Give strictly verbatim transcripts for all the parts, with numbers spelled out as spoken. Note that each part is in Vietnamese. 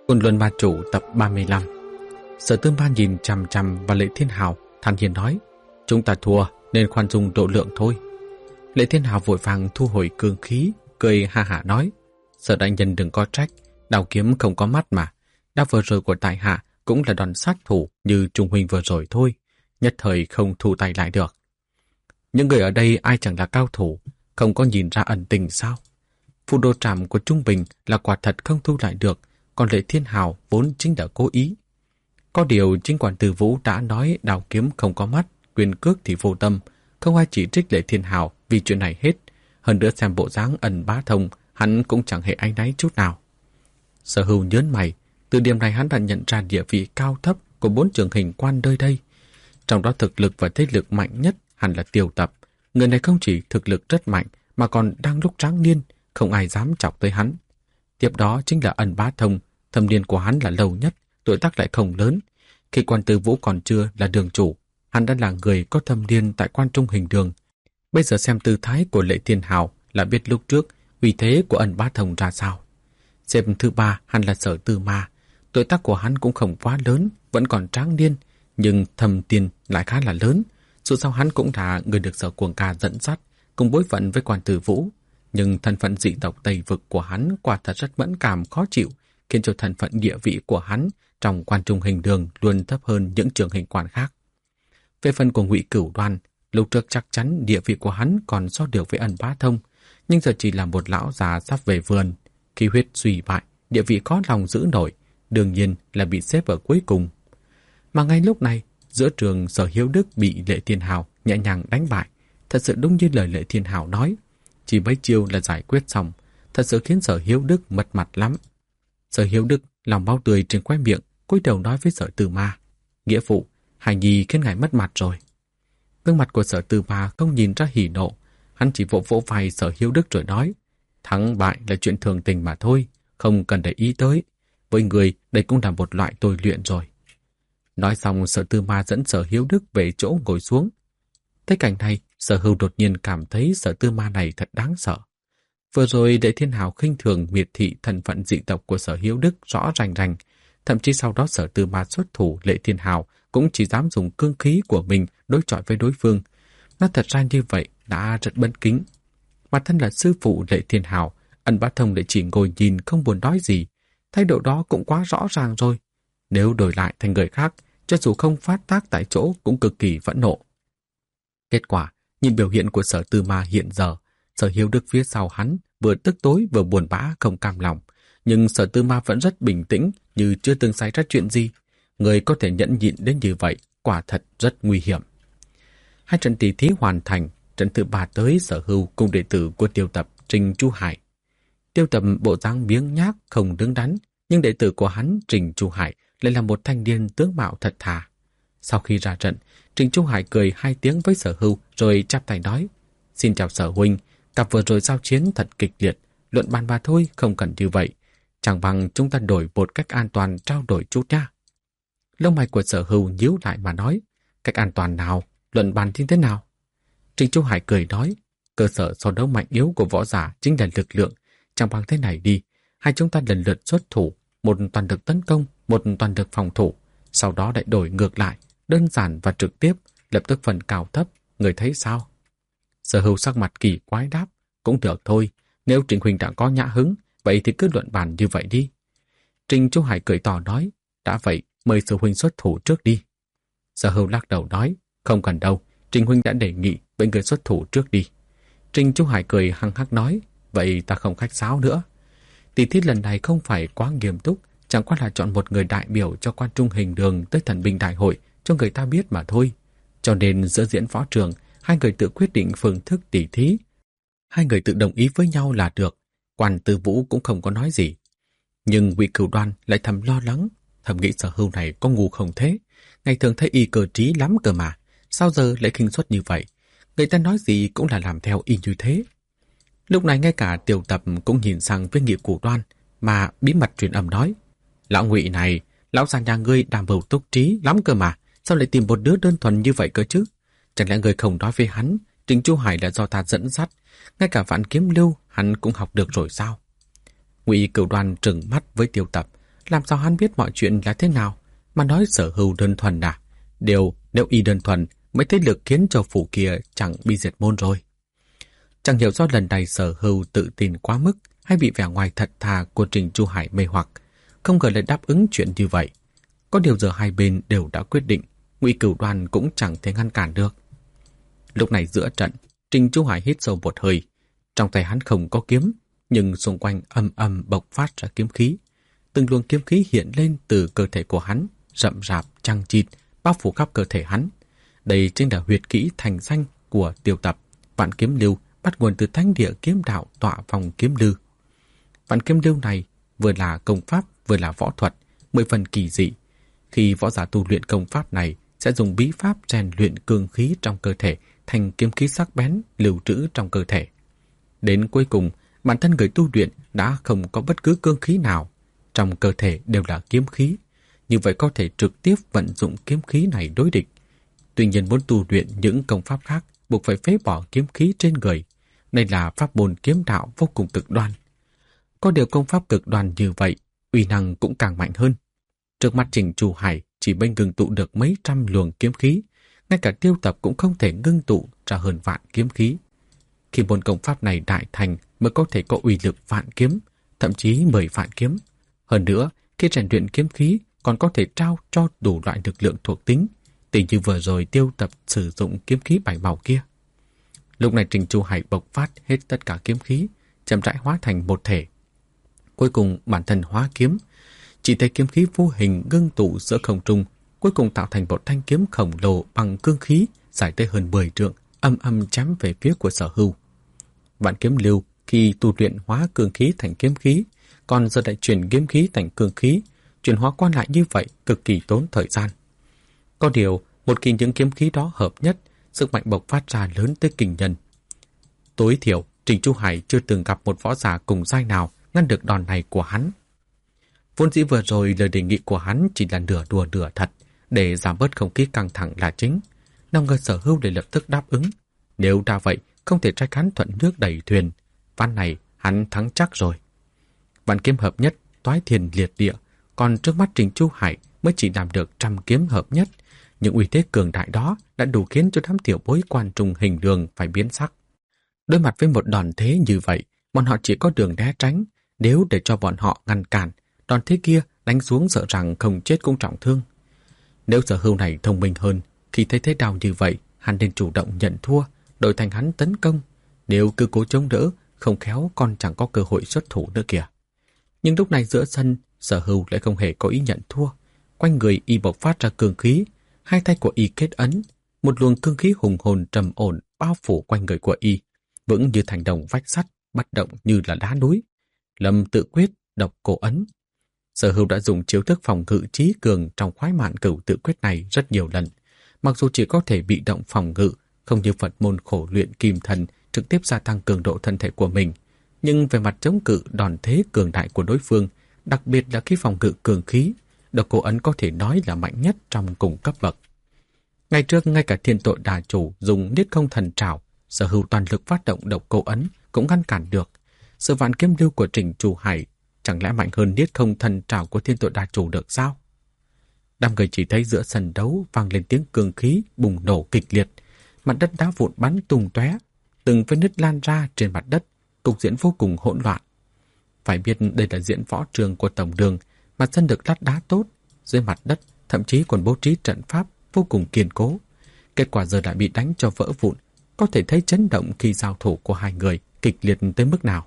Côn Luân Ma Chủ tập ba mươi lăm. Sở Tư Ma nhìn chằm chằm vào Lệ Thiên Hào, thản nhiên nói: "Chúng ta thua nên khoan dung độ lượng thôi." Lệ Thiên Hào vội vàng thu hồi cương khí, cười ha hả nói: "Sở đại nhân đừng có trách, đao kiếm không có mắt mà. Đao vừa rồi của tại hạ cũng là đòn sát thủ như Trung huynh vừa rồi thôi, nhất thời không thu tay lại được. Những người ở đây ai chẳng là cao thủ, không có nhìn ra ẩn tình sao? Phù đồ trảm của Trung Bình là quả thật không thu lại được, còn Lệ Thiên Hào vốn chính là cố ý. Có điều chính quản Từ Vũ đã nói đao kiếm không có mắt, quyền cước thì vô tâm, không ai chỉ trích Lệ Thiên Hào vì chuyện này hết. Hơn nữa xem bộ dáng ẩn bá thông, hắn cũng chẳng hề áy náy chút nào." Sở Hưu nhớn mày, từ điểm này hắn đã nhận ra địa vị cao thấp của bốn trường hình quan nơi đây. Trong đó thực lực và thế lực mạnh nhất hẳn là Tiêu Tập. Người này không chỉ thực lực rất mạnh mà còn đang lúc tráng niên, không ai dám chọc tới hắn. Tiếp đó chính là Ân Bá Thông, thâm niên của hắn là lâu nhất, tuổi tác lại không lớn. Khi quan Từ Vũ còn chưa là đường chủ, hắn đã là người có thâm niên tại quan trung hình đường. Bây giờ xem tư thái của Lệ Thiên Hào là biết lúc trước uy thế của Ân Bá Thông ra sao. Xếp thứ ba hắn là Sở Tư Ma, tuổi tác của hắn cũng không quá lớn, vẫn còn tráng niên, nhưng thâm tiền lại khá là lớn. Dù sao hắn cũng là người được Sở Cuồng Ca dẫn dắt, cùng bối phận với quan Từ Vũ, nhưng thân phận dị tộc Tây Vực của hắn quả thật rất mẫn cảm khó chịu, khiến cho thân phận địa vị của hắn trong quan trung hình đường luôn thấp hơn những trường hình quan khác. Về phần của Ngụy Cửu Đoan, lúc trước chắc chắn địa vị của hắn còn so được với Ân Bá Thông, nhưng giờ chỉ là một lão già sắp về vườn, khí huyết suy bại, địa vị khó lòng giữ nổi, đương nhiên là bị xếp ở cuối cùng. Mà ngay lúc này, giữa trường Sở Hiếu Đức bị Lệ Thiên Hào nhẹ nhàng đánh bại, thật sự đúng như lời Lệ Thiên Hào nói, chỉ mấy chiêu là giải quyết xong, thật sự khiến Sở Hiếu Đức mất mặt lắm. Sở Hiếu Đức lòng máu tươi trên khóe miệng, cúi đầu nói với Sở Tư Ma: "Nghĩa phụ, Hải Nhi khiến ngài mất mặt rồi." Gương mặt của Sở Tư Ma không nhìn ra hỉ nộ, hắn chỉ vỗ vỗ vai Sở Hiếu Đức rồi nói: "Thắng bại là chuyện thường tình mà thôi, không cần để ý tới. Với người, đây cũng là một loại tôi luyện rồi." Nói xong, Sở Tư Ma dẫn Sở Hiếu Đức về chỗ ngồi xuống. Thấy cảnh này, Sở Hưu đột nhiên cảm thấy Sở Tư Ma này thật đáng sợ. Vừa rồi Lệ Thiên Hào khinh thường miệt thị thân phận dị tộc của Sở Hiếu Đức rõ rành rành, thậm chí sau đó Sở Tư Ma xuất thủ, Lệ Thiên Hào cũng chỉ dám dùng cương khí của mình đối chọi với đối phương. Nó thật ra như vậy đã rất bất kính. Mà thân là sư phụ Lệ Thiên Hào, Ân Bá Thông lại chỉ ngồi nhìn không buồn nói gì. Thái độ đó cũng quá rõ ràng rồi. Nếu đổi lại thành người khác, cho dù không phát tác tại chỗ cũng cực kỳ phẫn nộ. Kết quả, nhìn biểu hiện của Sở Tư Ma hiện giờ, Sở Hiếu Đức phía sau hắn vừa tức tối vừa buồn bã không cam lòng, nhưng Sở Tư Ma vẫn rất bình tĩnh như chưa từng xảy ra chuyện gì. Người có thể nhẫn nhịn đến như vậy quả thật rất nguy hiểm. Hai trận tỷ thí hoàn thành, trận thứ ba tới Sở Hưu cùng đệ tử của Tiêu Tập Trình Chu Hải. Tiêu Tập bộ dáng biếng nhác không đứng đắn, nhưng đệ tử của hắn Trình Chu Hải lại là một thanh niên tướng mạo thật thà. Sau khi ra trận, Trình Chu Hải cười hai tiếng với Sở Hưu rồi chắp tay nói: "Xin chào Sở huynh, cặp vừa rồi giao chiến thật kịch liệt, luận bàn mà thôi, không cần như vậy. Chẳng bằng chúng ta đổi một cách an toàn trao đổi chút nha." Lông mày của Sở Hưu nhíu lại mà nói: "Cách an toàn nào? Luận bàn như thế nào?" Trình Chu Hải cười nói: "Cơ sở so đấu mạnh yếu của võ giả chính là lực lượng. Chẳng bằng thế này đi, hai chúng ta lần lượt xuất thủ, một toàn lực tấn công, một toàn lực phòng thủ, sau đó lại đổi ngược lại, đơn giản và trực tiếp, lập tức phần cao thấp, người thấy sao?" Sở Hưu sắc mặt kỳ quái đáp: "Cũng được thôi, nếu Trình huynh đã có nhã hứng, vậy thì cứ luận bàn như vậy đi." Trình Chu Hải cười tỏ nói: "Đã vậy, mời Sở huynh xuất thủ trước đi." Sở Hưu lắc đầu nói: "Không cần đâu, Trình huynh đã đề nghị, vậy người xuất thủ trước đi." Trình Chu Hải cười hăng hắc nói: "Vậy ta không khách sáo nữa. Tỷ thí lần này không phải quá nghiêm túc, chẳng qua là chọn một người đại biểu cho quan trung hình đường tới thần binh đại hội cho người ta biết mà thôi. Cho nên giữa diễn võ trường, hai người tự quyết định phương thức tỷ thí. Hai người tự đồng ý với nhau là được." Quan Tư Vũ cũng không có nói gì. Nhưng Ngụy Cửu Đoan lại thầm lo lắng, thầm nghĩ Sở Hưu này có ngu không thế. Ngày thường thấy y cơ trí lắm cơ mà, sao giờ lại khinh suất như vậy? Người ta nói gì cũng là làm theo y như thế. Lúc này ngay cả Tiêu Tập cũng nhìn sang với Ngụy Cửu Đoan mà bí mật truyền âm nói: "Lão Ngụy này, lão già nhà ngươi đảm bầu túc trí lắm cơ mà, sao lại tìm một đứa đơn thuần như vậy cơ chứ? Chẳng lẽ ngươi không nói với hắn Trình Chu Hải là do ta dẫn dắt, ngay cả Vạn Kiếm Lưu hắn cũng học được rồi sao?" Ngụy Cửu Đoan trừng mắt với Tiêu Tập, Làm sao hắn biết mọi chuyện là thế nào? Mà nói Sở Hưu đơn thuần à? Điều nếu y đơn thuần, mấy thế lực khiến cho phủ kia chẳng bị diệt môn rồi. Chẳng hiểu do lần này Sở Hưu tự tin quá mức hay bị vẻ ngoài thật thà của Trình Chu Hải mê hoặc, không ngờ lại đáp ứng chuyện như vậy. Có điều giờ hai bên đều đã quyết định, Ngụy Cửu Đoan cũng chẳng thể ngăn cản được. Lúc này giữa trận, Trình Chu Hải hít sâu một hơi. Trong tay hắn không có kiếm, nhưng xung quanh âm âm bộc phát ra kiếm khí. Từng luồng kiếm khí hiện lên từ cơ thể của hắn, rậm rạp, chằng chịt, bao phủ khắp cơ thể hắn. Đây chính là huyệt kỹ thành danh của Tiêu Tập. Vạn Kiếm Lưu bắt nguồn từ thánh địa kiếm đạo tọa phòng kiếm lư. Vạn Kiếm Lưu này vừa là công pháp vừa là võ thuật, mười phần kỳ dị. Khi võ giả tu luyện công pháp này sẽ dùng bí pháp rèn luyện cương khí trong cơ thể thành kiếm khí sắc bén lưu trữ trong cơ thể. Đến cuối cùng, bản thân người tu luyện đã không có bất cứ cương khí nào, trong cơ thể đều là kiếm khí, như vậy có thể trực tiếp vận dụng kiếm khí này đối địch. Tuy nhiên muốn tu luyện những công pháp khác buộc phải phế bỏ kiếm khí trên người. Đây là pháp môn kiếm đạo vô cùng cực đoan. Có điều công pháp cực đoan như vậy, uy năng cũng càng mạnh hơn. Trước mắt Trình Chu Hải chỉ bên ngưng tụ được mấy trăm luồng kiếm khí, ngay cả Tiêu Tập cũng không thể ngưng tụ ra hơn vạn kiếm khí. Khi môn công pháp này đại thành mới có thể có uy lực vạn kiếm, thậm chí mười vạn kiếm. Hơn nữa, khi rèn luyện kiếm khí còn có thể trao cho đủ loại lực lượng thuộc tính, tỷ như vừa rồi Tiêu Tập sử dụng kiếm khí bảy màu kia. Lúc này Trình Chu Hải bộc phát hết tất cả kiếm khí, chậm rãi hóa thành một thể. Cuối cùng bản thân hóa kiếm, chỉ thấy kiếm khí vô hình ngưng tụ giữa không trung, cuối cùng tạo thành một thanh kiếm khổng lồ bằng cương khí dài tới hơn mười trượng, âm âm chém về phía của Sở Hưu. Vạn Kiếm Lưu khi tu luyện hóa cương khí thành kiếm khí, còn giờ lại chuyển kiếm khí thành cương khí, chuyển hóa qua lại như vậy cực kỳ tốn thời gian. Có điều, một khi những kiếm khí đó hợp nhất, sức mạnh bộc phát ra lớn tới kinh nhân. Tối thiểu, Trình Chu Hải chưa từng gặp một võ giả cùng giai nào ngăn được đòn này của hắn. Vốn dĩ vừa rồi lời đề nghị của hắn chỉ là nửa đùa nửa thật, để giảm bớt không khí căng thẳng là chính. Nào ngờ Sở Hưu để lập tức đáp ứng. Nếu đã vậy, không thể trách hắn thuận nước đẩy thuyền. Ván này hắn thắng chắc rồi. Vạn kiếm hợp nhất, toái thiền liệt địa, còn trước mắt Trình Chu Hải mới chỉ làm được trăm kiếm hợp nhất. Những uy thế cường đại đó đã đủ khiến cho đám tiểu bối quan trung hình đường phải biến sắc. Đối mặt với một đòn thế như vậy, bọn họ chỉ có đường né tránh. Nếu để cho bọn họ ngăn cản, đòn thế kia đánh xuống sợ rằng không chết cũng trọng thương. Nếu Sở Hưu này thông minh hơn, khi thấy thế đau như vậy, hắn nên chủ động nhận thua, đổi thành hắn tấn công. Nếu cứ cố chống đỡ, không khéo còn chẳng có cơ hội xuất thủ nữa kìa. Nhưng lúc này giữa sân, Sở Hưu lại không hề có ý nhận thua. Quanh người y bộc phát ra cương khí, hai tay của y kết ấn, một luồng cương khí hùng hồn trầm ổn bao phủ quanh người của y, vững như thành đồng vách sắt, bất động như là đá núi. Lâm tự quyết, độc cổ ấn. Sở Hưu đã dùng chiêu thức phòng ngự trí cường trong khoái mạn cửu tự quyết này rất nhiều lần. Mặc dù chỉ có thể bị động phòng ngự, không như Phật môn khổ luyện kim thần trực tiếp gia tăng cường độ thân thể của mình, nhưng về mặt chống cự đòn thế cường đại của đối phương, đặc biệt là khi phòng ngự cường khí, độc cổ ấn có thể nói là mạnh nhất trong cùng cấp bậc. Ngày trước, ngay cả Thiên Tội Đà Chủ dùng Niết Không Thần Trảo, Sở Hưu toàn lực phát động độc cổ ấn cũng ngăn cản được. Sự Vạn Kiếm Lưu của Trình Chu Hải chẳng lẽ mạnh hơn Niết Không Thần Trảo của Thiên Tội Đà Chủ được sao? Đám người chỉ thấy giữa sân đấu vang lên tiếng cương khí bùng nổ kịch liệt, mặt đất đá vụn bắn tung tóe, từng vết nứt lan ra trên mặt đất, cục diện vô cùng hỗn loạn. Phải biết đây là diễn võ trường của tổng đường, mặt sân được lát đá tốt, dưới mặt đất thậm chí còn bố trí trận pháp vô cùng kiên cố. Kết quả giờ lại bị đánh cho vỡ vụn, có thể thấy chấn động khi giao thủ của hai người kịch liệt tới mức nào.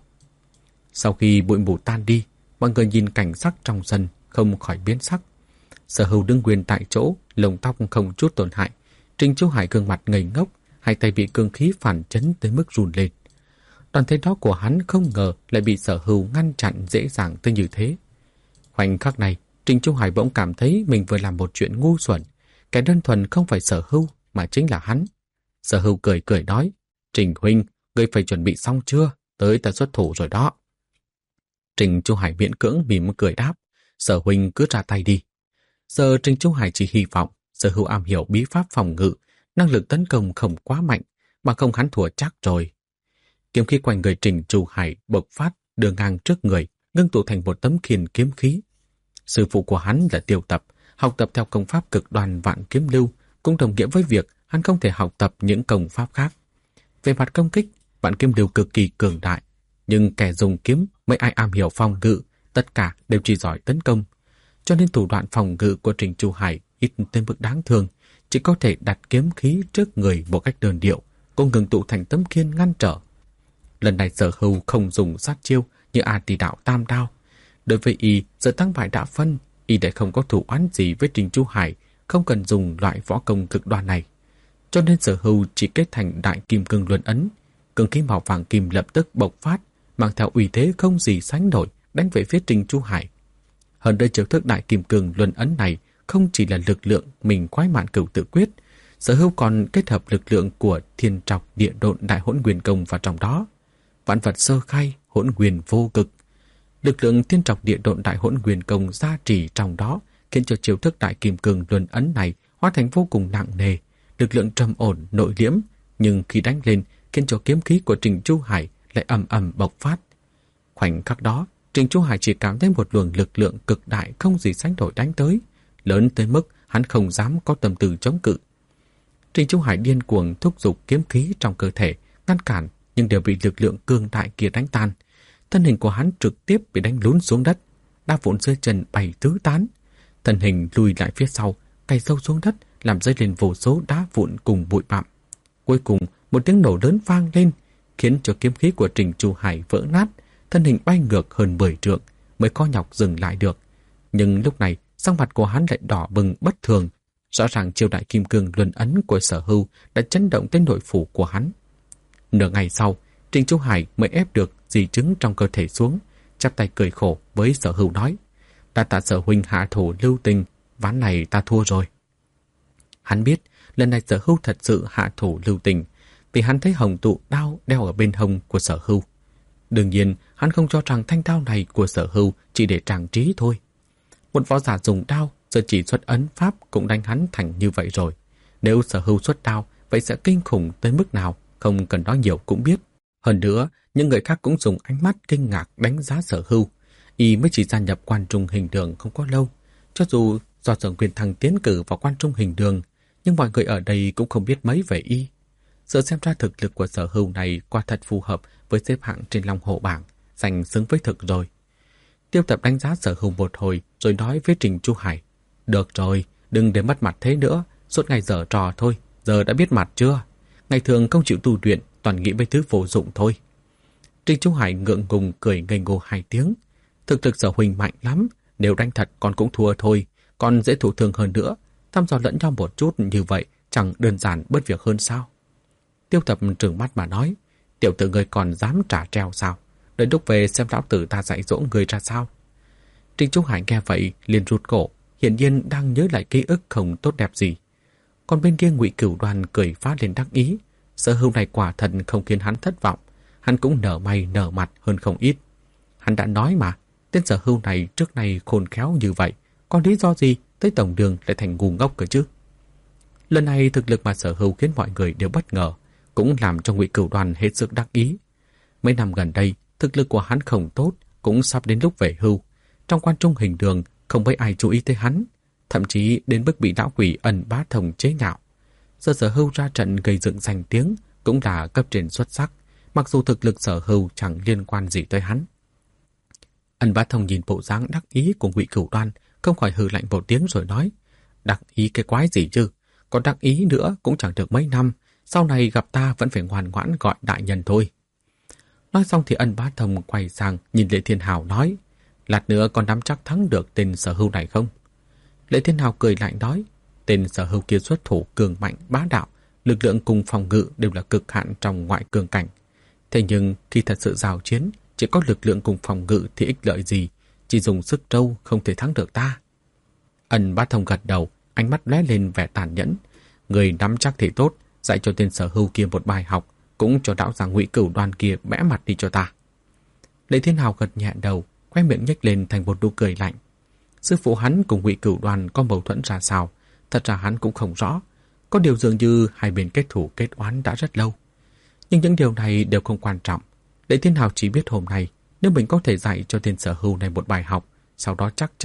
Sau khi bụi mù tan đi, mọi người nhìn cảnh sắc trong sân không khỏi biến sắc. Sở Hưu đứng nguyên tại chỗ, lông tóc không chút tổn hại. Trình Chu Hải gương mặt ngây ngốc, hai tay bị cương khí phản chấn tới mức run lên. Đòn thế đó của hắn không ngờ lại bị Sở Hưu ngăn chặn dễ dàng tới như thế. Khoảnh khắc này, Trình Chu Hải bỗng cảm thấy mình vừa làm một chuyện ngu xuẩn. Cái đơn thuần không phải Sở Hưu mà chính là hắn. Sở Hưu cười cười nói, Trình huynh, ngươi phải chuẩn bị xong chưa? Tới ta xuất thủ rồi đó. Trình Chu Hải miễn cưỡng mỉm cười đáp, Sở huynh cứ ra tay đi. Giờ Trình Chu Hải chỉ hy vọng Sở Hưu am hiểu bí pháp phòng ngự, năng lực tấn công không quá mạnh, mà không hắn thua chắc rồi. Kiếm khí quanh người Trình Chu Hải bộc phát, đưa ngang trước người, ngưng tụ thành một tấm khiên kiếm khí. Sư phụ của hắn là Tiêu Tập, học tập theo công pháp cực đoan Vạn Kiếm Lưu, cũng đồng nghĩa với việc hắn không thể học tập những công pháp khác. Về mặt công kích, Vạn Kiếm Lưu cực kỳ cường đại, nhưng kẻ dùng kiếm mấy ai am hiểu phòng ngự, tất cả đều chỉ giỏi tấn công. Cho nên thủ đoạn phòng ngự của Trình Chu Hải ít tới mức đáng thương, chỉ có thể đặt kiếm khí trước người một cách đơn điệu, cũng ngừng tụ thành tấm khiên ngăn trở. Lần này Sở Hưu không dùng sát chiêu như A Tỳ Đạo Tam Đao. Đối với y, giờ thắng bại đã phân, y đã không có thủ oán gì với Trình Chu Hải, không cần dùng loại võ công cực đoan này. Cho nên Sở Hưu chỉ kết thành Đại Kim Cương Luân Ấn, cương khí màu vàng kim lập tức bộc phát, mang theo uy thế không gì sánh nổi, đánh về phía Trình Chu Hải. Hơn nữa chiêu thức Đại Kim Cương Luân Ấn này không chỉ là lực lượng mình Quái Mạn Cửu Tự Quyết, Sở Hưu còn kết hợp lực lượng của Thiên Trọc Địa Độn Đại Hỗn Nguyên Công vào trong đó. Vạn vật sơ khai, hỗn nguyên vô cực. Lực lượng Thiên Trọc Địa Độn Đại Hỗn Nguyên Công gia trì trong đó, khiến cho chiêu thức Đại Kim Cương Luân Ấn này hóa thành vô cùng nặng nề, lực lượng trầm ổn nội liễm, nhưng khi đánh lên khiến cho kiếm khí của Trình Chu Hải lại ầm ầm bộc phát. Khoảnh khắc đó, Trình Chu Hải chỉ cảm thấy một luồng lực lượng cực đại không gì sánh nổi đánh tới, lớn tới mức hắn không dám có tâm tư chống cự. Trình Chu Hải điên cuồng thúc giục kiếm khí trong cơ thể, ngăn cản nhưng đều bị lực lượng cường đại kia đánh tan. Thân hình của hắn trực tiếp bị đánh lún xuống đất, đá vụn dưới chân bay tứ tán. Thân hình lùi lại phía sau, cày sâu xuống đất, làm rơi lên vô số đá vụn cùng bụi bặm. Cuối cùng, một tiếng nổ lớn vang lên, khiến cho kiếm khí của Trình Chu Hải vỡ nát, thân hình bay ngược hơn mười trượng, mới có nhọc dừng lại được. Nhưng lúc này, sắc mặt của hắn lại đỏ bừng bất thường. Rõ ràng chiêu Đại Kim Cương Luân Ấn của Sở Hưu đã chấn động tới nội phủ của hắn. Nửa ngày sau, Trình Chu Hải mới ép được di chứng trong cơ thể xuống, chắp tay cười khổ với Sở Hưu nói: "Đa tạ Sở huynh hạ thủ lưu tình, ván này ta thua rồi." Hắn biết lần này Sở Hưu thật sự hạ thủ lưu tình, vì hắn thấy hồng tụ đao đeo ở bên hông của Sở Hưu. Đương nhiên, hắn không cho rằng thanh đao này của Sở Hưu chỉ để trang trí thôi. Một võ giả dùng đao, giờ chỉ xuất ấn pháp cũng đánh hắn thành như vậy rồi. Nếu Sở Hưu xuất đao, vậy sẽ kinh khủng tới mức nào, không cần nói nhiều cũng biết. Hơn nữa, những người khác cũng dùng ánh mắt kinh ngạc đánh giá Sở Hưu. Y mới chỉ gia nhập Quan Trung Hình Đường không có lâu. Cho dù do Sở Quyền Thăng tiến cử vào Quan Trung Hình Đường, nhưng mọi người ở đây cũng không biết mấy về y. Giờ xem ra thực lực của Sở Hưu này quả thật phù hợp với xếp hạng trên Long Hổ bảng, giành xứng với thực rồi. Tiêu Tập đánh giá Sở Hưu một hồi rồi nói với Trình Chu Hải: "Được rồi, đừng để mất mặt thế nữa, suốt ngày giở trò thôi, giờ đã biết mặt chưa? Ngày thường không chịu tu luyện, toàn nghĩ mấy thứ vô dụng thôi." Trình Chu Hải ngượng ngùng cười ngây ngô hai tiếng. Thực lực Sở huynh mạnh lắm, nếu đánh thật con cũng thua thôi, còn dễ thụ thương hơn nữa. Thăm dò lẫn nhau một chút như vậy chẳng đơn giản bớt việc hơn sao? Tiêu Tập trừng mắt mà nói: "Tiểu tử ngươi còn dám trả treo sao? Đợi lúc về xem lão tử ta dạy dỗ người ra sao." Trình Chu Hải nghe vậy liền rụt cổ, hiển nhiên đang nhớ lại ký ức không tốt đẹp gì. Còn bên kia Ngụy Cửu Đoan cười phá lên đắc ý. Sở Hưu này quả thật không khiến hắn thất vọng, hắn cũng nở mày nở mặt hơn không ít. Hắn đã nói mà, tên Sở Hưu này trước nay khôn khéo như vậy, còn lý do gì tới tổng đường lại thành ngu ngốc cơ chứ? Lần này thực lực mà Sở Hưu khiến mọi người đều bất ngờ, cũng làm cho Ngụy Cửu Đoan hết sức đắc ý. Mấy năm gần đây, thực lực của hắn không tốt, cũng sắp đến lúc về hưu. Trong Quan Trung Hình Đường không mấy ai chú ý tới hắn, thậm chí đến mức bị lão quỷ Ân Bá Thông chế nhạo. Giờ Sở Hưu ra trận gây dựng danh tiếng cũng là cấp trên xuất sắc, mặc dù thực lực Sở Hưu chẳng liên quan gì tới hắn. Ân Bá Thông nhìn bộ dáng đắc ý của Ngụy Cửu Đoan, không khỏi hừ lạnh một tiếng rồi nói: "Đắc ý cái quái gì chứ? Còn đắc ý nữa cũng chẳng được mấy năm, sau này gặp ta vẫn phải ngoan ngoãn gọi đại nhân thôi." Nói xong thì Ân Bá Thông quay sang nhìn Lệ Thiên Hào nói: "Lát nữa con nắm chắc thắng được tên Sở Hưu này không?" Lệ Thiên Hào cười lạnh nói: "Tên Sở Hưu kia xuất thủ cường mạnh bá đạo, lực lượng cùng phòng ngự đều là cực hạn trong ngoại cường cảnh. Thế nhưng khi thật sự giao chiến, chỉ có lực lượng cùng phòng ngự thì ích lợi gì, chỉ dùng sức trâu không thể thắng được ta." Ân Bá Thông gật đầu, ánh mắt lóe lên vẻ tàn nhẫn: "Người nắm chắc thì tốt, dạy cho tên Sở Hưu kia một bài học, cũng cho đạo giả Ngụy Cửu Đoan kia bẽ mặt đi cho ta." Lệ Thiên Hào gật nhẹ đầu, khoe miệng nhếch lên thành một nụ cười lạnh. Sư phụ hắn cùng Ngụy Cửu Đoan có mâu thuẫn ra sao, thật ra hắn cũng không rõ. Có điều dường như hai bên kết thù kết oán đã rất lâu. Nhưng những điều này đều không quan trọng. Lệ Thiên Hào chỉ biết hôm nay, nếu mình có thể dạy cho tên Sở Hưu này một bài học, sau đó chắc chắn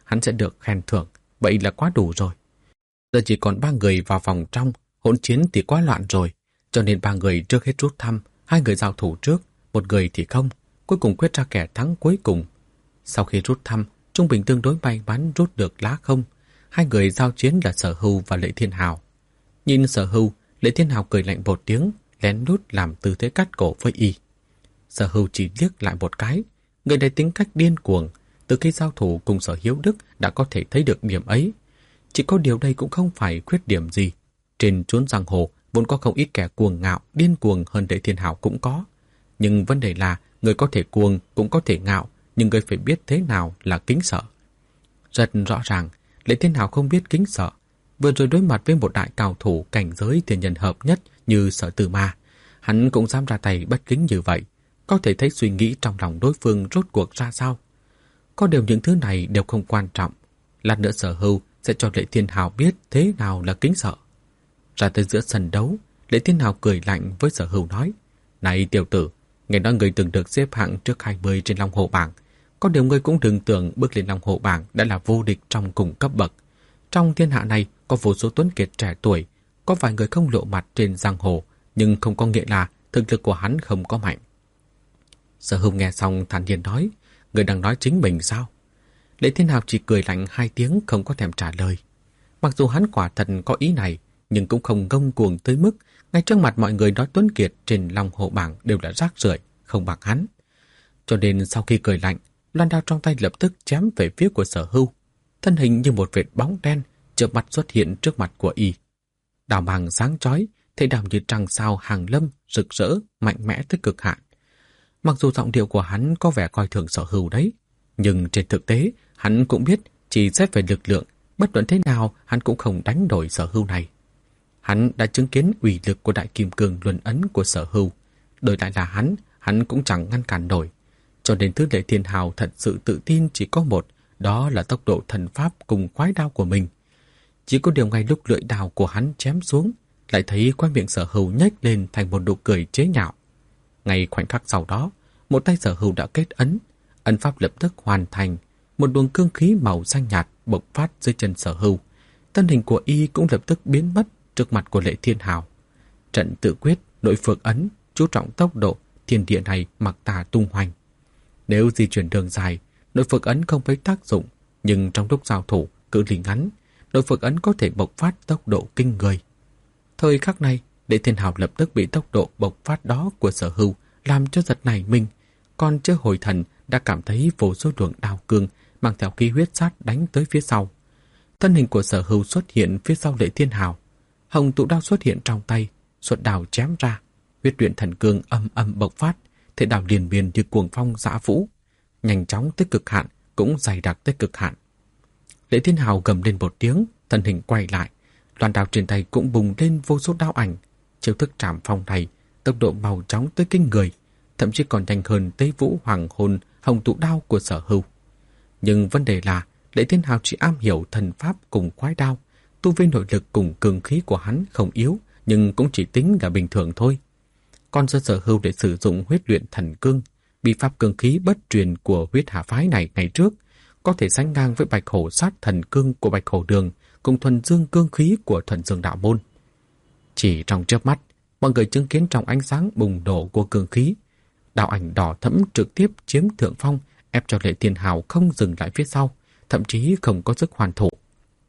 hắn sẽ được khen thưởng, vậy là quá đủ rồi. Giờ chỉ còn ba người vào vòng trong, hỗn chiến thì quá loạn rồi, cho nên ba người trước hết rút thăm, hai người giao thủ trước, một người thì không, cuối cùng quyết ra kẻ thắng cuối cùng. Sau khi rút thăm, trung bình tương đối may mắn rút được lá không. Hai người giao chiến là Sở Hưu và Lệ Thiên Hào. Nhìn Sở Hưu, Lệ Thiên Hào cười lạnh một tiếng, lén lút làm tư thế cắt cổ với y. Sở Hưu chỉ liếc lại một cái, người này tính cách điên cuồng, từ khi giao thủ cùng Sở Hiếu Đức đã có thể thấy được điểm ấy. Chỉ có điều đây cũng không phải khuyết điểm gì. Trên chốn giang hồ vốn có không ít kẻ cuồng ngạo, điên cuồng hơn Lệ Thiên Hào cũng có. Nhưng vấn đề là người có thể cuồng cũng có thể ngạo, nhưng người phải biết thế nào là kính sợ. Rất rõ ràng, Lệ Thiên Hào không biết kính sợ. Vừa rồi đối mặt với một đại cao thủ cảnh giới thiên nhân hợp nhất như Sở Tư Ma, hắn cũng dám ra tay bất kính như vậy. Có thể thấy suy nghĩ trong lòng đối phương rốt cuộc ra sao. Có điều những thứ này đều không quan trọng. Lát nữa Sở Hưu sẽ cho Lệ Thiên Hào biết thế nào là kính sợ. Ra tới giữa sân đấu, Lệ Thiên Hào cười lạnh với Sở Hưu nói: "Này tiểu tử, nghe nói người từng được xếp hạng trước hai mươi trên Long Hồ bảng. Có điều ngươi cũng đừng tưởng bước lên Long Hồ bảng đã là vô địch trong cùng cấp bậc. Trong thiên hạ này có vô số tuấn kiệt trẻ tuổi, có vài người không lộ mặt trên giang hồ, nhưng không có nghĩa là thực lực của hắn không có mạnh." Sở Hưu nghe xong thản nhiên nói: "Người đang nói chính mình sao?" Lệ Thiên Hào chỉ cười lạnh hai tiếng không có thèm trả lời. Mặc dù hắn quả thật có ý này, nhưng cũng không ngông cuồng tới mức ngay trước mặt mọi người nói tuấn kiệt trên Long Hồ bảng đều là rác rưởi, không bằng hắn. Cho nên sau khi cười lạnh, loan đao trong tay lập tức chém về phía của Sở Hưu. Thân hình như một vệt bóng đen chớp mắt xuất hiện trước mặt của y. Đao mang sáng chói, thế đao như trăng sao hàng lâm, rực rỡ, mạnh mẽ tới cực hạn. Mặc dù giọng điệu của hắn có vẻ coi thường Sở Hưu đấy, nhưng trên thực tế hắn cũng biết chỉ xét về lực lượng, bất luận thế nào hắn cũng không đánh đổi Sở Hưu này. Hắn đã chứng kiến uy lực của đại kim cương luân ấn của Sở Hưu, đổi lại là hắn, hắn cũng chẳng ngăn cản nổi. Cho nên thứ Lệ Thiên Hào thật sự tự tin chỉ có một, đó là tốc độ thần pháp cùng quái đao của mình. Chỉ có điều ngay lúc lưỡi đao của hắn chém xuống, lại thấy quai miệng Sở Hưu nhếch lên thành một nụ cười chế nhạo. Ngay khoảnh khắc sau đó, một tay Sở Hưu đã kết ấn, ấn pháp lập tức hoàn thành, một luồng cương khí màu xanh nhạt bộc phát dưới chân Sở Hưu. Thân hình của y cũng lập tức biến mất trước mặt của Lệ Thiên Hào. Trận tự quyết, nội phược ấn, chú trọng tốc độ, thiên địa này mặc tà tung hoành. Nếu di chuyển đường dài, nội phược ấn không phải tác dụng, nhưng trong lúc giao thủ, cự ly ngắn, nội phược ấn có thể bộc phát tốc độ kinh người. Thời khắc này, Lệ Thiên Hào lập tức bị tốc độ bộc phát đó của Sở Hưu làm cho giật nảy mình, còn chưa hồi thần đã cảm thấy vô số luồng đao cương mang theo khí huyết sát đánh tới phía sau. Thân hình của Sở Hưu xuất hiện phía sau Lệ Thiên Hào, hồng tụ đao xuất hiện trong tay, xuất đao chém ra, huyết luyện thần cương âm âm bộc phát, thế đao liền miên như cuồng phong dã vũ, nhanh chóng tới cực hạn, cũng dày đặc tới cực hạn. Lệ Thiên Hào gầm lên một tiếng, thân hình quay lại, loan đao trên tay cũng bùng lên vô số đao ảnh. Chiêu thức trảm phong này, tốc độ mau chóng tới kinh người, thậm chí còn nhanh hơn Tế Vũ Hoàng Hồn hồng tụ đao của Sở Hưu. Nhưng vấn đề là Lệ Thiên Hào chỉ am hiểu thần pháp cùng quái đao, tu vi nội lực cùng cường khí của hắn không yếu, nhưng cũng chỉ tính là bình thường thôi. Còn do Sở Hưu để sử dụng huyết luyện thần cương, bí pháp cường khí bất truyền của huyết hà phái này ngày trước, có thể sánh ngang với bạch hổ sát thần cương của bạch hổ đường cùng thuần dương cương khí của thuần dương đạo môn. Chỉ trong chớp mắt, mọi người chứng kiến trong ánh sáng bùng nổ của cương khí, đạo ảnh đỏ thẫm trực tiếp chiếm thượng phong, ép cho Lệ Thiên Hào không dừng lại phía sau, thậm chí không có sức hoàn thủ.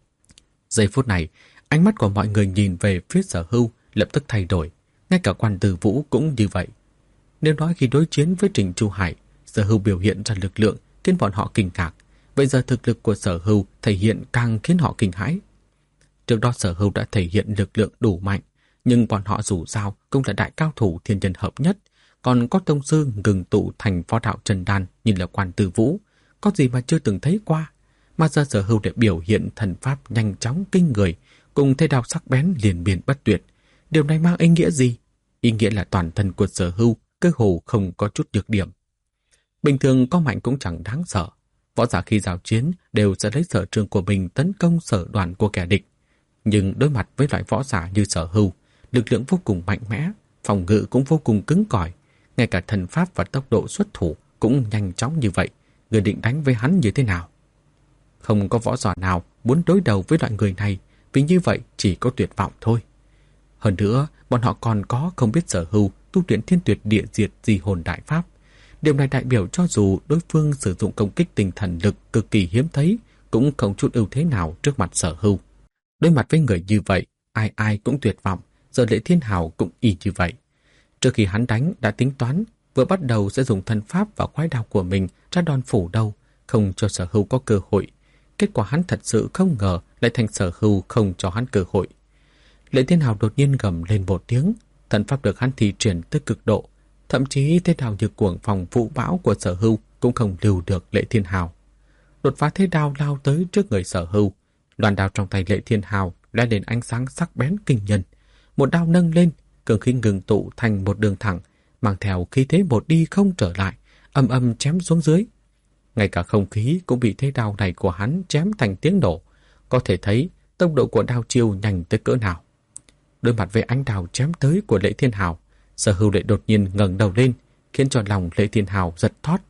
Giây phút này, ánh mắt của mọi người nhìn về phía Sở Hưu lập tức thay đổi, ngay cả Quan Tử Vũ cũng như vậy. Nếu nói khi đối chiến với Trình Chu Hải, Sở Hưu biểu hiện ra lực lượng khiến bọn họ kinh ngạc, bây giờ thực lực của Sở Hưu thể hiện càng khiến họ kinh hãi. Trước đó Sở Hưu đã thể hiện lực lượng đủ mạnh, nhưng bọn họ dù sao cũng là đại cao thủ thiên nhân hợp nhất, còn có tông sư ngừng tụ thành phó đạo Trần Đan như là Quan Tử Vũ, có gì mà chưa từng thấy qua. Mà giờ Sở Hưu để biểu hiện thần pháp nhanh chóng kinh người, cùng thế đao sắc bén liền miên bất tuyệt. Điều này mang ý nghĩa gì? Ý nghĩa là toàn thân của Sở Hưu cơ hồ không có chút nhược điểm. Bình thường có mạnh cũng chẳng đáng sợ. Võ giả khi giao chiến đều sẽ lấy sở trường của mình tấn công sở đoàn của kẻ địch. Nhưng đối mặt với loại võ giả như Sở Hưu, lực lượng vô cùng mạnh mẽ, phòng ngự cũng vô cùng cứng cỏi, ngay cả thần pháp và tốc độ xuất thủ cũng nhanh chóng như vậy. Người định đánh với hắn như thế nào? Không có võ giả nào muốn đối đầu với loại người này, vì như vậy chỉ có tuyệt vọng thôi. Hơn nữa, bọn họ còn có không biết Sở Hưu tu luyện thiên tuyệt địa diệt di hồn đại pháp. Điều này đại biểu cho dù đối phương sử dụng công kích tinh thần lực cực kỳ hiếm thấy, cũng không chút ưu thế nào trước mặt Sở Hưu. Đối mặt với người như vậy, ai ai cũng tuyệt vọng, giờ Lệ Thiên Hào cũng y như vậy. Trước khi hắn đánh đã tính toán, vừa bắt đầu sẽ dùng thân pháp và khoái đao của mình ra đòn phủ đầu, không cho Sở Hưu có cơ hội. Kết quả hắn thật sự không ngờ lại thành Sở Hưu không cho hắn cơ hội. Lệ Thiên Hào đột nhiên gầm lên một tiếng, thần pháp được hắn thi triển tới cực độ, thậm chí thế đao như cuồng phòng vũ bão của Sở Hưu cũng không lưu được Lệ Thiên Hào. Đột phá thế đao lao tới trước người Sở Hưu, loan đao trong tay Lệ Thiên Hào lóe lên ánh sáng sắc bén kinh nhân. Một đao nâng lên, cường khí ngừng tụ thành một đường thẳng, mang theo khí thế một đi không trở lại, âm âm chém xuống dưới. Ngay cả không khí cũng bị thế đao này của hắn chém thành tiếng nổ, có thể thấy tốc độ của đao chiêu nhanh tới cỡ nào. Đối mặt với ánh đao chém tới của Lệ Thiên Hào, Sở Hưu lại đột nhiên ngẩng đầu lên, khiến cho lòng Lệ Thiên Hào giật thót.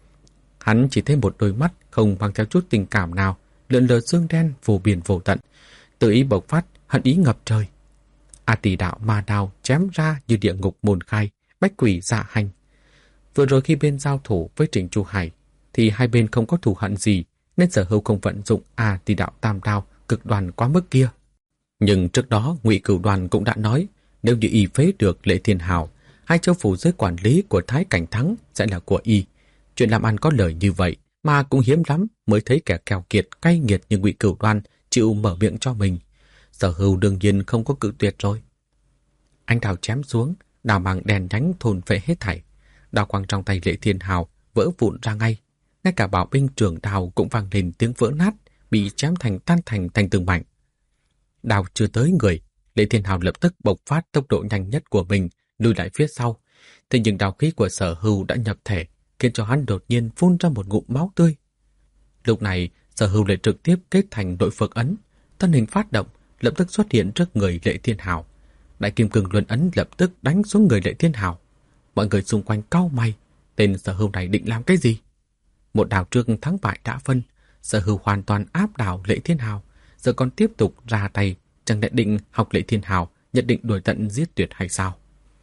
Hắn chỉ thấy một đôi mắt không mang theo chút tình cảm nào, lượn lờ xương đen vô biên vô tận, tự ý bộc phát, hận ý ngập trời. A Tỷ đạo ma đao chém ra như địa ngục môn khai, bách quỷ dạ hành. Vừa rồi khi bên giao thủ với Trịnh Chu Hải, thì hai bên không có thù hận gì, nên Sở Hưu không vận dụng A Tỷ đạo tam đao cực đoan quá mức kia. Nhưng trước đó Ngụy Cửu Đoàn cũng đã nói, nếu như y phế được Lệ Thiên Hào, hai châu phủ dưới quản lý của Thái Cảnh Thắng sẽ là của y. Chuyện làm ăn có lời như vậy mà cũng hiếm lắm mới thấy kẻ keo kiệt cay nghiệt như Ngụy Cửu Đoan chịu mở miệng cho mình. Sở Hưu đương nhiên không có cự tuyệt rồi. Anh đào chém xuống, đào mang đèn nhánh thôn phệ hết thảy. Đào quang trong tay Lệ Thiên Hào vỡ vụn ra ngay. Ngay cả bảo binh trưởng đào cũng vang lên tiếng vỡ nát, bị chém thành tan thành thành từng mảnh. Đào chưa tới người, Lệ Thiên Hào lập tức bộc phát tốc độ nhanh nhất của mình, lùi lại phía sau. Thế nhưng đào khí của Sở Hưu đã nhập thể, khiến cho hắn đột nhiên phun ra một ngụm máu tươi. Lúc này, Sở Hưu lại trực tiếp kết thành đội phược ấn, thân hình phát động, lập tức xuất hiện trước người Lệ Thiên Hào. Đại kim cương luân ấn lập tức đánh xuống người Lệ Thiên Hào. Mọi người xung quanh cau mày, tên Sở Hưu này định làm cái gì? Một đào trước thắng bại đã phân, Sở Hưu hoàn toàn áp đảo Lệ Thiên Hào, giờ còn tiếp tục ra tay, chẳng lẽ định học Lệ Thiên Hào nhận định đuổi tận giết tuyệt hay sao?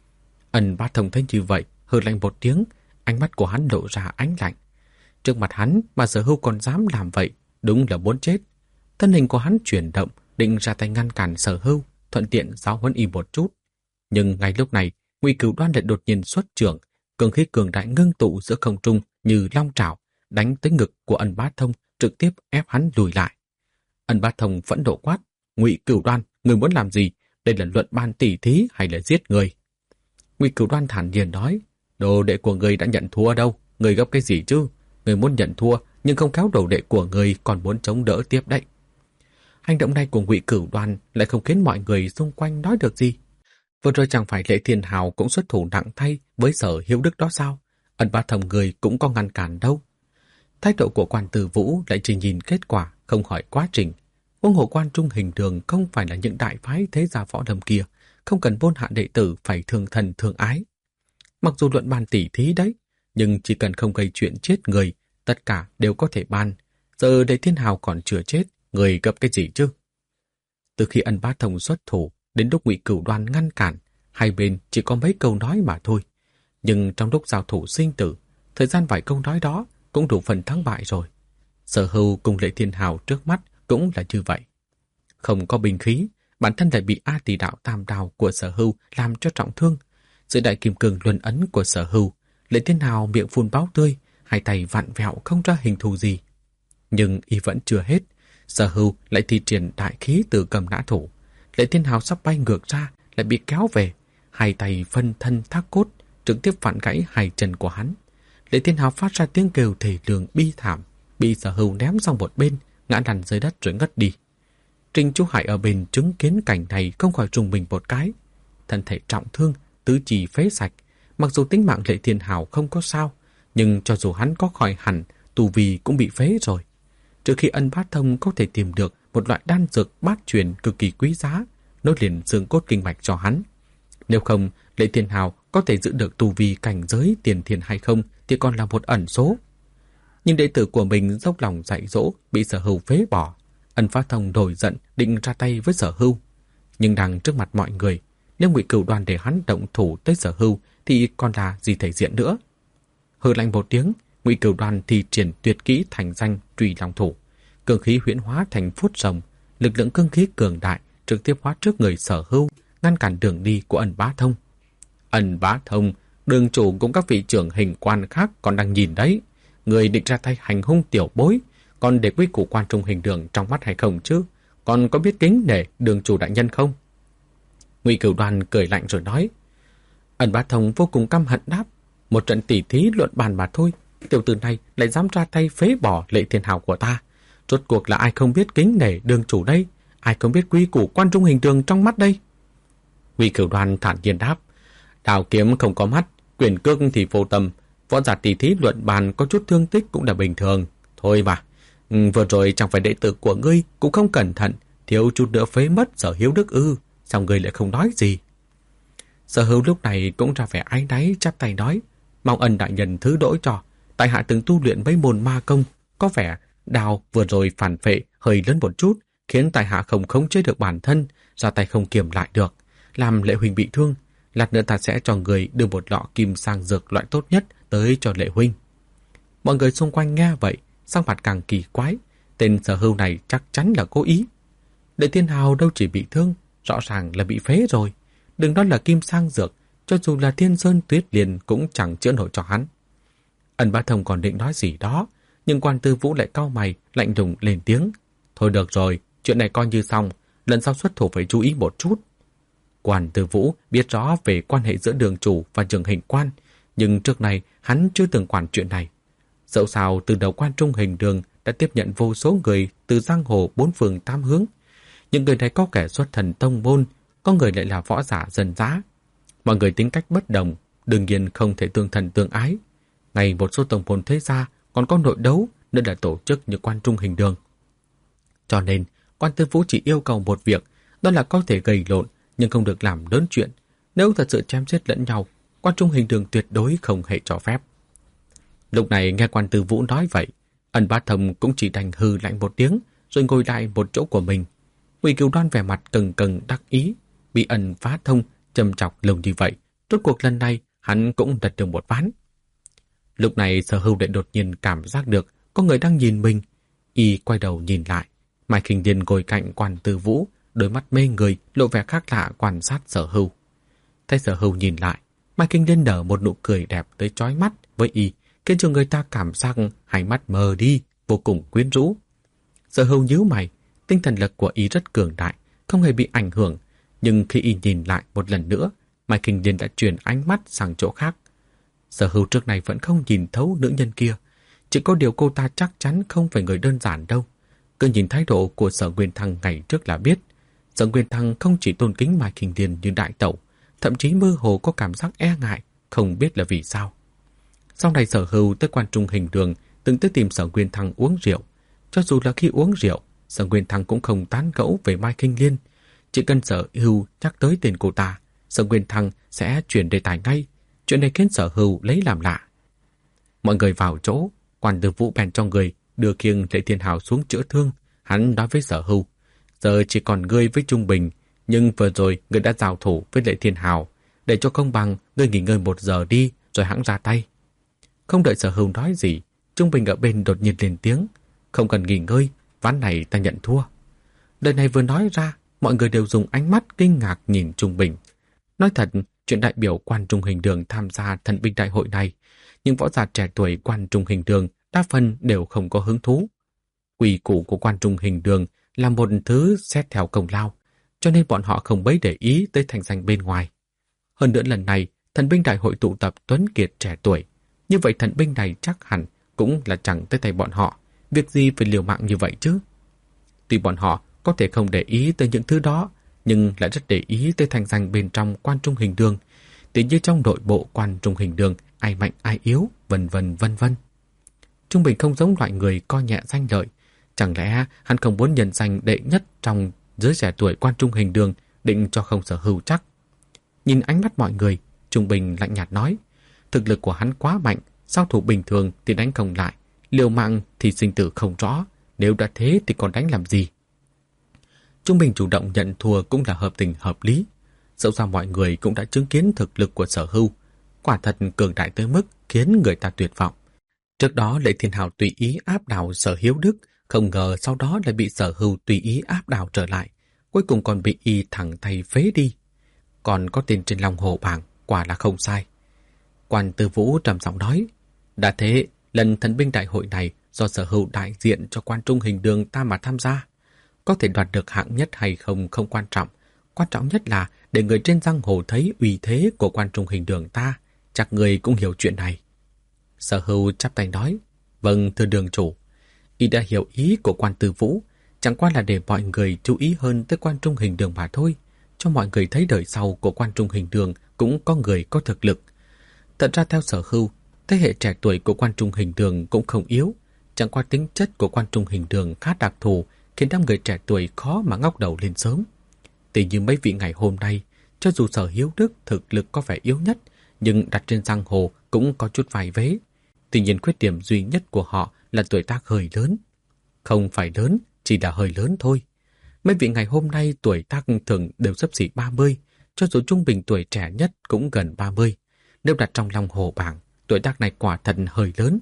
Ân Bá Thông thấy như vậy, hừ lạnh một tiếng, ánh mắt của hắn lộ ra ánh lạnh. Trước mặt hắn mà Sở Hưu còn dám làm vậy, đúng là muốn chết. Thân hình của hắn chuyển động, định ra tay ngăn cản Sở Hưu, thuận tiện giáo huấn y một chút. Nhưng ngay lúc này, Ngụy Cửu Đoan lại đột nhiên xuất trưởng, cường khí cường đại ngưng tụ giữa không trung như long trảo, đánh tới ngực của Ân Bá Thông, trực tiếp ép hắn lùi lại. Ân Bá Thông phẫn nộ quát: "Ngụy Cửu Đoan, người muốn làm gì? Đây là luận ban tỉ thí hay là giết người?" Ngụy Cửu Đoan thản nhiên nói: "Đồ đệ của người đã nhận thua đâu, người gấp cái gì chứ? Người muốn nhận thua, nhưng không khéo đồ đệ của người còn muốn chống đỡ tiếp đấy." Hành động này của Ngụy Cửu Đoan lại không khiến mọi người xung quanh nói được gì. Vừa rồi chẳng phải Lệ Thiên Hào cũng xuất thủ nặng tay với Sở Hiếu Đức đó sao? Ân Bá Thông người cũng có ngăn cản đâu. Thái độ của Quan Tử Vũ lại chỉ nhìn kết quả, không hỏi quá trình. Huống hồ Quan Trung Hình Đường không phải là những đại phái thế gia võ lâm kia, không cần môn hạ đệ tử phải thương thần thương ái. Mặc dù luận bàn tỉ thí đấy, nhưng chỉ cần không gây chuyện chết người, tất cả đều có thể ban. Giờ Lệ Thiên Hào còn chưa chết, người gấp cái gì chứ? Từ khi Ân Bá Thông xuất thủ đến lúc Ngụy Cửu Đoan ngăn cản, hai bên chỉ có mấy câu nói mà thôi. Nhưng trong lúc giao thủ sinh tử, thời gian vài câu nói đó cũng đủ phần thắng bại rồi. Sở Hưu cùng Lệ Thiên Hào trước mắt cũng là như vậy. Không có binh khí, bản thân lại bị A Tỷ đạo tam đao của Sở Hưu làm cho trọng thương. Dưới đại kim cương luân ấn của Sở Hưu, Lệ Thiên Hào miệng phun máu tươi, hai tay vặn vẹo không ra hình thù gì. Nhưng y vẫn chưa hết, Sở Hưu lại thi triển đại khí từ cầm nã thủ. Lệ Thiên Hào sắp bay ngược ra, lại bị kéo về, hai tay phân thân thác cốt, trực tiếp vặn gãy hai chân của hắn. Lệ Thiên Hào phát ra tiếng kêu thể lường bi thảm, bị Sở Hưu ném sang một bên, ngã lăn dưới đất rồi ngất đi. Trình Chu Hải ở bên chứng kiến cảnh này không khỏi trùng mình một cái. Thân thể trọng thương, tứ chi phế sạch, mặc dù tính mạng Lệ Thiên Hào không có sao, nhưng cho dù hắn có khỏi hẳn, tu vi cũng bị phế rồi. Trừ khi Ân Bá Thông có thể tìm được một loại đan dược bát truyền cực kỳ quý giá, nối liền xương cốt kinh mạch cho hắn. Nếu không, Lệ Thiên Hào có thể giữ được tu vi cảnh giới tiền thiên hay không thì còn là một ẩn số. Nhưng đệ tử của mình dốc lòng dạy dỗ bị Sở Hưu phế bỏ. Ân Phá Thông nổi giận định ra tay với Sở Hưu. Nhưng đang trước mặt mọi người, nếu Ngụy Cửu Đoan để hắn động thủ tới Sở Hưu thì còn là gì thể diện nữa. Hừ lạnh một tiếng, Ngụy Cửu Đoan thì triển tuyệt kỹ thành danh Truy Long Thủ, cương khí huyễn hóa thành phút rồng, lực lượng cương khí cường đại trực tiếp hóa trước người Sở Hưu, ngăn cản đường đi của Ân Bá Thông. Ân Bá Thông, đường chủ cùng các vị trưởng hình quan khác còn đang nhìn đấy. Người định ra tay hành hung tiểu bối, còn để quy củ quan trung hình đường trong mắt hay không chứ? Còn có biết kính nể đường chủ đại nhân không? Ngụy Cửu Đoan cười lạnh rồi nói. Ân Bá Thông vô cùng căm hận đáp. Một trận tỉ thí luận bàn mà thôi, tiểu tử này lại dám ra tay phế bỏ Lệ Thiên Hào của ta. Rốt cuộc là ai không biết kính nể đường chủ đây? Ai không biết quy củ quan trung hình đường trong mắt đây? Ngụy Cửu Đoan thản nhiên đáp. Đào kiếm không có mắt, quyền cước thì vô tâm. Võ giả tỉ thí luận bàn có chút thương tích cũng là bình thường. Thôi mà, ừ, vừa rồi chẳng phải đệ tử của ngươi cũng không cẩn thận, thiếu chút nữa phế mất Sở Hiếu Đức ư? Sao ngươi lại không nói gì? Sở Hưu lúc này cũng ra vẻ áy náy, chắp tay nói. Mong Ân đại nhân thứ lỗi cho. Tại hạ từng tu luyện mấy môn ma công, có vẻ đào vừa rồi phản phệ hơi lớn một chút, khiến tại hạ không khống chế được bản thân, ra tay không kiềm lại được, làm Lệ huynh bị thương. Lát nữa ta sẽ cho người đưa một lọ kim sang dược loại tốt nhất tới cho Lệ huynh. Mọi người xung quanh nghe vậy, sắc mặt càng kỳ quái. Tên Sở Hưu này chắc chắn là cố ý. Lệ Thiên Hào đâu chỉ bị thương, rõ ràng là bị phế rồi. Đừng nói là kim sang dược, cho dù là Thiên Sơn Tuyết Liên cũng chẳng chữa nổi cho hắn. Ân Bá Thông còn định nói gì đó, nhưng Quan Tư Vũ lại cau mày, lạnh lùng lên tiếng. Thôi được rồi, chuyện này coi như xong, lần sau xuất thủ phải chú ý một chút. Quan Tư Vũ biết rõ về quan hệ giữa đường chủ và trưởng hình quan, nhưng trước này hắn chưa từng quản chuyện này. Dẫu sao từ đầu quan trung hình đường đã tiếp nhận vô số người từ giang hồ bốn phương tám hướng. Những người này có kẻ xuất thần tông môn, có người lại là võ giả dân dã. Mọi người tính cách bất đồng, đương nhiên không thể tương thần tương ái. Ngày một số tông môn thế gia còn có nội đấu nên đã tổ chức như quan trung hình đường. Cho nên, Quan Tư Vũ chỉ yêu cầu một việc, đó là có thể gây lộn nhưng không được làm lớn chuyện. Nếu thật sự chém giết lẫn nhau, quan trung hình đường tuyệt đối không hề cho phép. Lúc này nghe Quan Tư Vũ nói vậy, Ân Bá Thông cũng chỉ đành hừ lạnh một tiếng rồi ngồi lại một chỗ của mình. Ngụy Cửu Đoan vẻ mặt cầng cầng đắc ý, bị Ân Bá Thông châm chọc lâu như vậy, rốt cuộc lần này hắn cũng đặt được một ván. Lúc này Sở Hưu lại đột nhiên cảm giác được có người đang nhìn mình. Y quay đầu nhìn lại, Mai Khinh Điền ngồi cạnh Quan Tư Vũ, đôi mắt mê người lộ vẻ khác lạ quan sát Sở Hưu. Thấy Sở Hưu nhìn lại, Mai Khinh Điền nở một nụ cười đẹp tới chói mắt với Y, khiến cho người ta cảm giác hai mắt mờ đi, vô cùng quyến rũ. Sở Hưu nhíu mày, tinh thần lực của Y rất cường đại, không hề bị ảnh hưởng, nhưng khi Y nhìn lại một lần nữa, Mai Khinh Điền đã chuyển ánh mắt sang chỗ khác. Sở Hưu trước này vẫn không nhìn thấu nữ nhân kia, chỉ có điều cô ta chắc chắn không phải người đơn giản đâu. Cứ nhìn thái độ của Sở Nguyên Thăng ngày trước là biết, Sở Nguyên Thăng không chỉ tôn kính Mai Khinh Điền như đại tẩu, thậm chí mơ hồ có cảm giác e ngại, không biết là vì sao. Sau này Sở Hưu tới quan trung hình đường từng tới tìm Sở Nguyên Thăng uống rượu. Cho dù là khi uống rượu, Sở Nguyên Thăng cũng không tán gẫu về Mai Khinh Liên. Chỉ cần Sở Hưu nhắc tới tên cô ta, Sở Nguyên Thăng sẽ chuyển đề tài ngay. Chuyện này khiến Sở Hưu lấy làm lạ. Mọi người vào chỗ, Quan Tư Vũ bèn cho người đưa khiêng Lệ Thiên Hào xuống chữa thương. Hắn nói với Sở Hưu, giờ chỉ còn ngươi với Trung Bình, nhưng vừa rồi ngươi đã giao thủ với Lệ Thiên Hào, để cho công bằng, ngươi nghỉ ngơi một giờ đi rồi hãng ra tay. Không đợi Sở Hưu nói gì, Trung Bình ở bên đột nhiên lên tiếng, không cần nghỉ ngơi, ván này ta nhận thua. Lời này vừa nói ra, mọi người đều dùng ánh mắt kinh ngạc nhìn Trung Bình. Nói thật, chuyện đại biểu quan trung hình đường tham gia thần binh đại hội này, nhưng võ giả trẻ tuổi quan trung hình đường đa phần đều không có hứng thú. Quy củ của quan trung hình đường là một thứ xét theo công lao, cho nên bọn họ không mấy để ý tới thành danh bên ngoài. Hơn nữa lần này, thần binh đại hội tụ tập tuấn kiệt trẻ tuổi, như vậy thần binh này chắc hẳn cũng là chẳng tới tay bọn họ, việc gì phải liều mạng như vậy chứ. Tuy bọn họ có thể không để ý tới những thứ đó, nhưng lại rất để ý tới thành danh bên trong quan trung hình đường, tỉ như trong nội bộ quan trung hình đường ai mạnh ai yếu, vân vân vân vân. Trung Bình không giống loại người coi nhẹ danh lợi, chẳng lẽ hắn không muốn nhận danh đệ nhất trong giới trẻ tuổi quan trung hình đường, định cho không Sở Hưu chắc. Nhìn ánh mắt mọi người, Trung Bình lạnh nhạt nói, thực lực của hắn quá mạnh, sao thủ bình thường thì đánh không lại, Liều mạng thì sinh tử không rõ, nếu đã thế thì còn đánh làm gì? Trung Bình chủ động nhận thua cũng là hợp tình hợp lý. Dẫu sao mọi người cũng đã chứng kiến thực lực của Sở Hưu, quả thật cường đại tới mức khiến người ta tuyệt vọng. Trước đó Lệ Thiên Hào tùy ý áp đảo Sở Hiếu Đức, không ngờ sau đó lại bị Sở Hưu tùy ý áp đảo trở lại, cuối cùng còn bị y thẳng tay phế đi. Còn có tên trên Long Hồ bảng, quả là không sai. Quan Tư Vũ trầm giọng nói, đã thế, lần thần binh đại hội này do Sở Hưu đại diện cho Quan Trung Hình Đường ta mà tham gia. Có thể đoạt được hạng nhất hay không không quan trọng, quan trọng nhất là để người trên giang hồ thấy uy thế của Quan Trung Hình Đường ta, chắc người cũng hiểu chuyện này. Sở Hưu chắp tay nói, vâng thưa đường chủ. Y đã hiểu ý của Quan Tư Vũ, chẳng qua là để mọi người chú ý hơn tới Quan Trung Hình Đường mà thôi, cho mọi người thấy đời sau của Quan Trung Hình Đường cũng có người có thực lực. Thật ra theo Sở Hưu, thế hệ trẻ tuổi của Quan Trung Hình Đường cũng không yếu, chẳng qua tính chất của Quan Trung Hình Đường khá đặc thù, khiến đám người trẻ tuổi khó mà ngóc đầu lên sớm. Tỷ như mấy vị ngày hôm nay, cho dù Sở Hiếu Đức thực lực có vẻ yếu nhất, nhưng đặt trên giang hồ cũng có chút vài vế. Tuy nhiên khuyết điểm duy nhất của họ là tuổi tác hơi lớn. Không phải lớn, chỉ là hơi lớn thôi. Mấy vị ngày hôm nay tuổi tác thường đều xấp xỉ ba mươi, cho dù trung bình tuổi trẻ nhất cũng gần ba mươi. Nếu đặt trong Long Hồ bảng, tuổi tác này quả thật hơi lớn.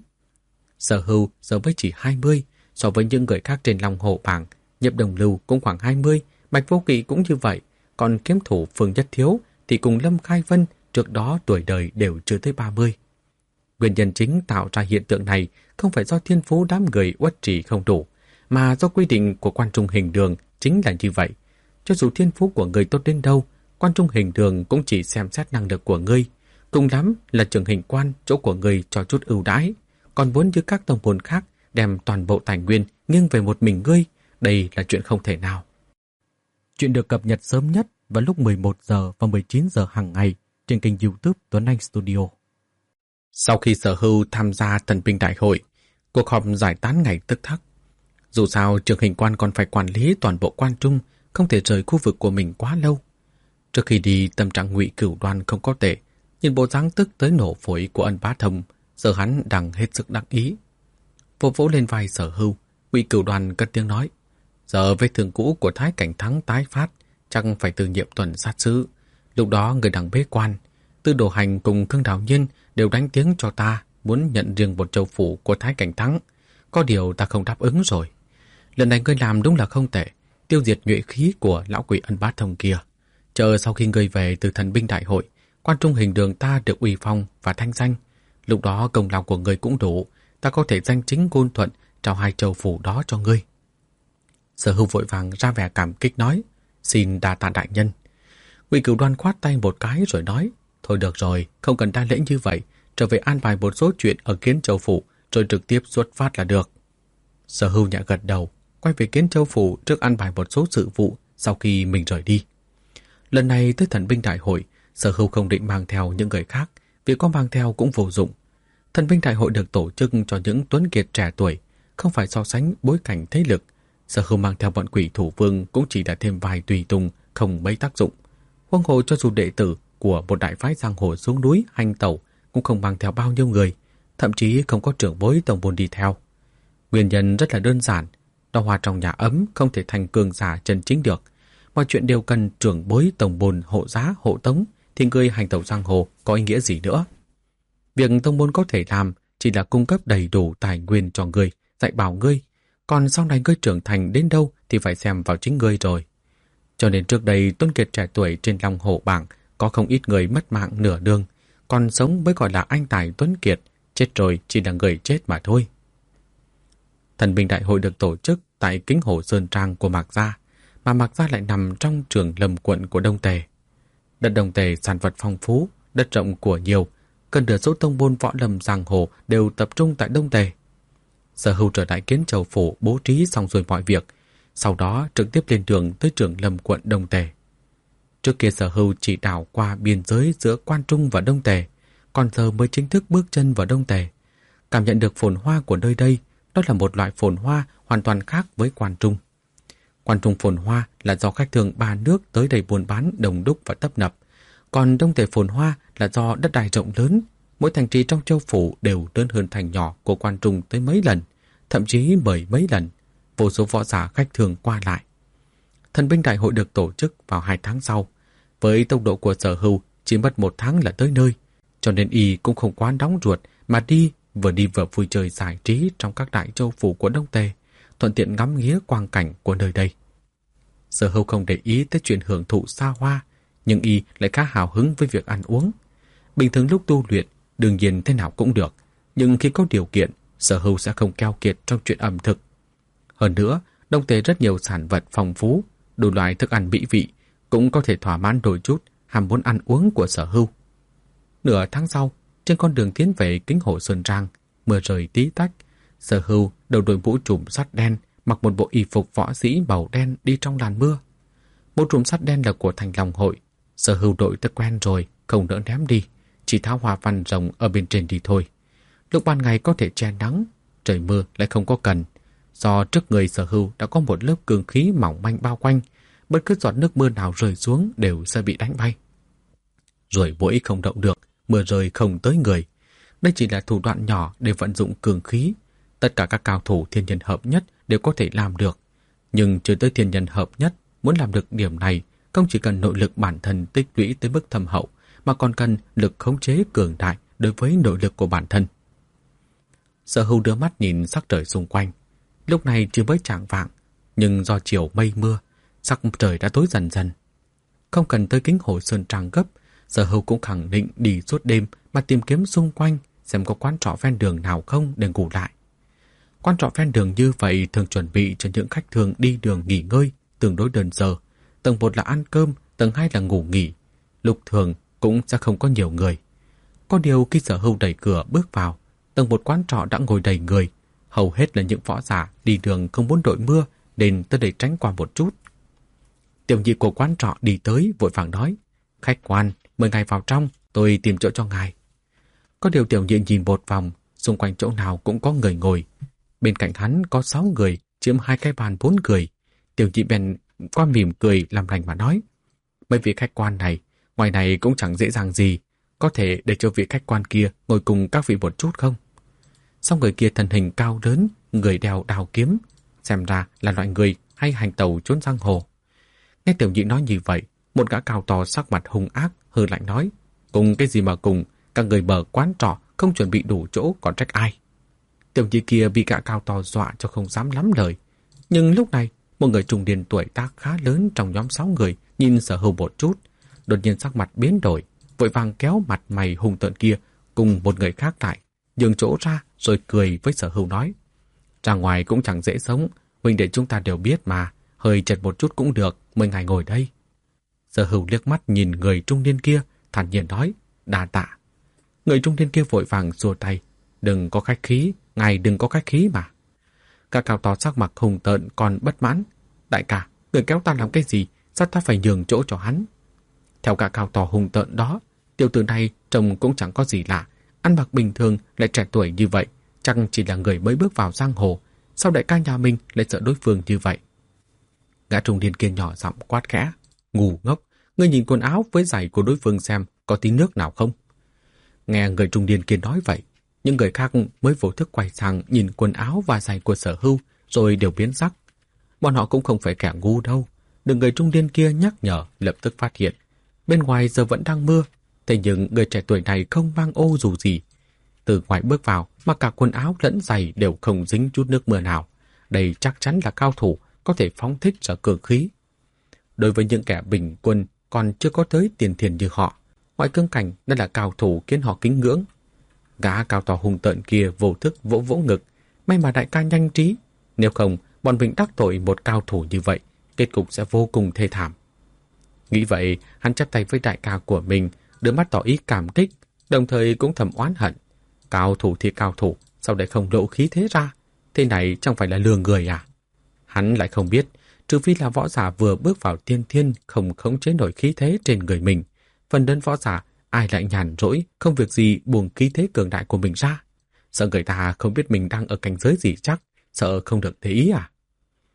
Sở Hưu giờ mới chỉ hai mươi, so với những người khác trên Long Hồ bảng, Nhậm Đồng Lưu cũng khoảng hai mươi, Bạch Vô Kỵ cũng như vậy, còn kiếm thủ Phương Nhất Thiếu thì cùng Lâm Khai Vân trước đó tuổi đời đều chưa tới ba mươi. Nguyên nhân chính tạo ra hiện tượng này không phải do thiên phú đám người uất trì không đủ, mà do quy định của Quan Trung Hình Đường chính là như vậy. Cho dù thiên phú của người tốt đến đâu, Quan Trung Hình Đường cũng chỉ xem xét năng lực của ngươi, cùng lắm là trường hình quan chỗ của ngươi cho chút ưu đãi, còn muốn như các tông môn khác đem toàn bộ tài nguyên nghiêng về một mình ngươi, đây là chuyện không thể nào. Chuyện được cập nhật sớm nhất vào lúc mười một giờ và mười chín giờ hàng ngày trên kênh YouTube Tuấn Anh Studio. Sau khi Sở Hưu tham gia thần binh đại hội, cuộc họp giải tán ngày tức khắc. Dù sao trường hình quan còn phải quản lý toàn bộ Quan Trung, không thể rời khu vực của mình quá lâu. Trước khi đi, tâm trạng Ngụy Cửu Đoan không có tệ, nhìn bộ dáng tức tới nổ phổi của Ân Bá Thông, giờ hắn đang hết sức đắc ý. Vỗ vỗ lên vai Sở Hưu, Ngụy Cửu Đoan cất tiếng nói, giờ vết thương cũ của Thái Cảnh Thắng tái phát, chắc phải từ nhiệm tuần sát sứ. Lúc đó người đang bế quan, Tư Đồ Hành cùng Khương Đào Nhiên đều đánh tiếng cho ta muốn nhận riêng một châu phủ của Thái Cảnh Thắng. Có điều ta không đáp ứng rồi. Lần này ngươi làm đúng là không tệ, tiêu diệt nhuệ khí của lão quỷ Ân Bá Thông kia. Chờ sau khi ngươi về từ thần binh đại hội, Quan Trung Hình Đường ta được uy phong và thanh danh. Lúc đó công lao của ngươi cũng đủ, ta có thể danh chính ngôn thuận trao hai châu phủ đó cho ngươi. Sở Hưu vội vàng ra vẻ cảm kích nói, xin đa tạ đại nhân. Ngụy Cửu Đoan khoát tay một cái rồi nói, thôi được rồi, không cần đa lễ như vậy, trở về an bài một số chuyện ở Kiến Châu phủ rồi trực tiếp xuất phát là được. Sở Hưu nhẹ gật đầu, quay về Kiến Châu phủ trước an bài một số sự vụ sau khi mình rời đi. Lần này tới thần binh đại hội, Sở Hưu không định mang theo những người khác, vì có mang theo cũng vô dụng. Thần binh đại hội được tổ chức cho những tuấn kiệt trẻ tuổi, không phải so sánh bối cảnh thế lực. Sở Hưu mang theo bọn quỷ thủ vương cũng chỉ là thêm vài tùy tùng, không mấy tác dụng. Huống hồ cho dù đệ tử của một đại phái giang hồ xuống núi hành tẩu cũng không mang theo bao nhiêu người, thậm chí không có trưởng bối tông môn đi theo. Nguyên nhân rất là đơn giản, đào hoa trong nhà ấm không thể thành cường giả chân chính được. Mọi chuyện đều cần trưởng bối tông môn hộ giá hộ tống, thì người hành tẩu giang hồ có ý nghĩa gì nữa. Việc tông môn có thể làm chỉ là cung cấp đầy đủ tài nguyên cho người, dạy bảo ngươi, còn sau này ngươi trưởng thành đến đâu thì phải xem vào chính ngươi rồi. Cho nên trước đây tuấn kiệt trẻ tuổi trên Long Hồ bảng có không ít người mất mạng nửa đường, còn sống mới gọi là anh tài tuấn kiệt, chết rồi chỉ là người chết mà thôi. Thần binh đại hội được tổ chức tại Kính Hồ Sơn Trang của Mạc Gia, mà Mạc Gia lại nằm trong trường Lâm quận của Đông Tề. Đất Đông Tề sản vật phong phú, đất rộng của nhiều, cần nửa số tông môn võ lâm giang hồ đều tập trung tại Đông Tề. Sở Hưu trở lại Kiến Châu phủ bố trí xong rồi mọi việc, sau đó trực tiếp lên đường tới trường Lâm quận Đông Tề. Trước kia Sở Hưu chỉ đảo qua biên giới giữa Quan Trung và Đông Tề, còn giờ mới chính thức bước chân vào Đông Tề. Cảm nhận được phồn hoa của nơi đây, đó là một loại phồn hoa hoàn toàn khác với Quan Trung. Quan Trung phồn hoa là do khách thường ba nước tới đây buôn bán đông đúc và tấp nập, còn Đông Tề phồn hoa là do đất đai rộng lớn, Mỗi thành trì trong châu phủ đều lớn hơn thành nhỏ của Quan Trung tới mấy lần, thậm chí mười mấy lần, vô số võ giả khách thường qua lại. Thần binh đại hội được tổ chức vào hai tháng sau. Với tốc độ của Sở Hưu chỉ mất một tháng là tới nơi, cho nên y cũng không quá nóng ruột mà đi vừa đi vừa vui chơi giải trí trong các đại châu phủ của Đông Tề, thuận tiện ngắm nghía quang cảnh của nơi đây. Sở Hưu không để ý tới chuyện hưởng thụ xa hoa, nhưng y lại khá hào hứng với việc ăn uống. Bình thường lúc tu luyện, đương nhiên thế nào cũng được, nhưng khi có điều kiện, Sở Hưu sẽ không keo kiệt trong chuyện ẩm thực. Hơn nữa, Đông Tề rất nhiều sản vật phong phú, đủ loại thức ăn mỹ vị, cũng có thể thỏa mãn đôi chút ham muốn ăn uống của Sở Hưu. Nửa tháng sau, trên con đường tiến về Kính Hồ Sơn Trang, mưa rơi tí tách, Sở Hưu đầu đội mũ trùm sắt đen, mặc một bộ y phục võ sĩ màu đen đi trong làn mưa. Mũ trùm sắt đen là của Thành Long Hội, Sở Hưu đội tới quen rồi, không đỡ ném đi, chỉ tháo hoa văn rồng ở bên trên đi thôi. Lúc ban ngày có thể che nắng, trời mưa lại không có cần. Do trước người Sở Hưu đã có một lớp cường khí mỏng manh bao quanh, bất cứ giọt nước mưa nào rơi xuống đều sẽ bị đánh bay. Rồi mũi không động được, mưa rơi không tới người. Đây chỉ là thủ đoạn nhỏ để vận dụng cường khí. Tất cả các cao thủ thiên nhân hợp nhất đều có thể làm được. Nhưng chưa tới thiên nhân hợp nhất, muốn làm được điểm này, không chỉ cần nội lực bản thân tích lũy tới mức thâm hậu, mà còn cần lực khống chế cường đại đối với nội lực của bản thân. Sở Hưu đưa mắt nhìn sắc trời xung quanh. Lúc này chưa mới chạng vạng, nhưng do chiều mây mưa, sắc trời đã tối dần dần. Không cần tới Kính Hồ Sơn Trang gấp, Sở Hưu cũng khẳng định đi suốt đêm mà tìm kiếm xung quanh xem có quán trọ ven đường nào không để ngủ lại. Quán trọ ven đường như vậy thường chuẩn bị cho những khách thường đi đường nghỉ ngơi, tương đối đơn sơ. Tầng một là ăn cơm, tầng hai là ngủ nghỉ. Lúc thường cũng sẽ không có nhiều người. Có điều khi Sở Hưu đẩy cửa bước vào, tầng một quán trọ đã ngồi đầy người. Hầu hết là những võ giả đi đường không muốn đội mưa nên tới để tránh qua một chút. Tiểu nhị của quán trọ đi tới vội vàng nói: "Khách quan, mời ngài vào trong, tôi tìm chỗ cho ngài." Có điều tiểu nhị nhìn một vòng, xung quanh chỗ nào cũng có người ngồi. Bên cạnh hắn có sáu người, chiếm hai cái bàn bốn người. Tiểu nhị bèn qua mỉm cười làm lành mà nói: "Mấy vị khách quan này, ngoài này cũng chẳng dễ dàng gì, có thể để cho vị khách quan kia ngồi cùng các vị một chút không?" Xong người kia thân hình cao lớn, người đeo đào kiếm, xem ra là loại người hay hành tẩu trốn giang hồ. Nghe tiểu nhị nói như vậy, một gã cao to sắc mặt hung ác hừ lạnh nói: "Cùng cái gì mà cùng, các người mở quán trọ không chuẩn bị đủ chỗ còn trách ai?" Tiểu nhị kia bị gã cao to dọa cho không dám lắm lời. Nhưng lúc này, một người trung niên tuổi tác khá lớn trong nhóm sáu người nhìn Sở Hưu một chút, đột nhiên sắc mặt biến đổi, vội vàng kéo mặt mày hung tợn kia cùng một người khác lại, nhường chỗ ra rồi cười với Sở Hưu nói: "Ra ngoài cũng chẳng dễ sống, huynh đệ chúng ta đều biết mà, hơi chật một chút cũng được, mời ngài ngồi đây." Sở Hưu liếc mắt nhìn người trung niên kia, thản nhiên nói: "Đa tạ." Người trung niên kia vội vàng xua tay: "Đừng có khách khí, ngài đừng có khách khí mà." Các cao to sắc mặt hùng tợn còn bất mãn: "Đại ca, người kéo ta làm cái gì, sao ta phải nhường chỗ cho hắn?" Theo cả cao to hùng tợn đó, tiểu tử này trông cũng chẳng có gì lạ, ăn mặc bình thường lại trẻ tuổi như vậy, chắc chỉ là người mới bước vào giang hồ, sao đại ca nhà mình lại sợ đối phương như vậy? Gã trung niên kia nhỏ giọng quát khẽ: "Ngu ngốc, ngươi nhìn quần áo với giày của đối phương xem có tí nước nào không?" Nghe người trung niên kia nói vậy, những người khác mới vô thức quay sang nhìn quần áo và giày của Sở Hưu rồi đều biến sắc. Bọn họ cũng không phải kẻ ngu đâu. Được người trung niên kia nhắc nhở, lập tức phát hiện bên ngoài giờ vẫn đang mưa, thế nhưng người trẻ tuổi này không mang ô dù gì. Từ ngoài bước vào mà cả quần áo lẫn giày đều không dính chút nước mưa nào. Đây chắc chắn là cao thủ có thể phóng thích ra cường khí. Đối với những kẻ bình quân còn chưa có tới tiền thiền như họ, ngoại cương cảnh đã là cao thủ khiến họ kính ngưỡng. Gã cao to hung tợn kia vô thức vỗ vỗ ngực: "May mà đại ca nhanh trí, nếu không bọn mình đắc tội một cao thủ như vậy, kết cục sẽ vô cùng thê thảm." Nghĩ vậy, hắn chắp tay với đại ca của mình, đưa mắt tỏ ý cảm kích, đồng thời cũng thầm oán hận. Cao thủ thì cao thủ, sao lại không lộ khí thế ra? Thế này chẳng phải là lừa người à? Hắn lại không biết, trừ phi là võ giả vừa bước vào tiên thiên không khống chế nổi khí thế trên người mình. Phần lớn võ giả, ai lại nhàn rỗi, không việc gì buông khí thế cường đại của mình ra. Sợ người ta không biết mình đang ở cảnh giới gì chắc, sợ không được để ý à?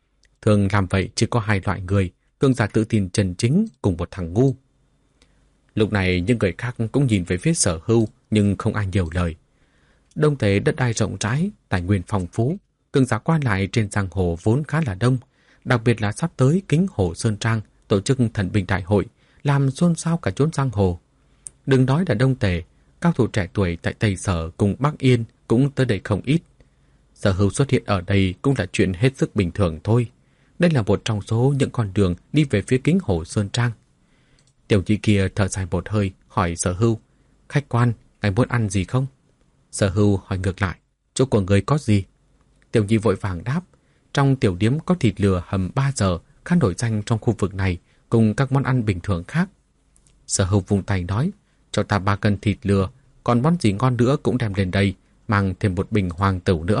Thường làm vậy chỉ có hai loại người, cường giả tự tin chân chính cùng một thằng ngu. Lúc này những người khác cũng nhìn về phía Sở Hưu, nhưng không ai nhiều lời. Đông Tề đất đai rộng rãi, tài nguyên phong phú, cường giả qua lại trên giang hồ vốn khá là đông, đặc biệt là sắp tới Kính Hồ Sơn Trang tổ chức thần binh đại hội, làm xôn xao cả chốn giang hồ. Đừng nói là Đông Tề, cao thủ trẻ tuổi tại Tây Sở cùng Bắc Yên cũng tới đây không ít. Sở Hưu xuất hiện ở đây cũng là chuyện hết sức bình thường thôi. Đây là một trong số những con đường đi về phía Kính Hồ Sơn Trang. Tiểu nhị kia thở dài một hơi, hỏi Sở Hưu, khách quan, ngài muốn ăn gì không? Sở Hưu hỏi ngược lại, chỗ của người có gì? Tiểu nhị vội vàng đáp, trong tiểu điếm có thịt lừa hầm ba giờ, khá nổi danh trong khu vực này, cùng các món ăn bình thường khác. Sở Hưu vung tay nói, cho ta ba cân thịt lừa, còn món gì ngon nữa cũng đem lên đây, mang thêm một bình hoàng tửu nữa.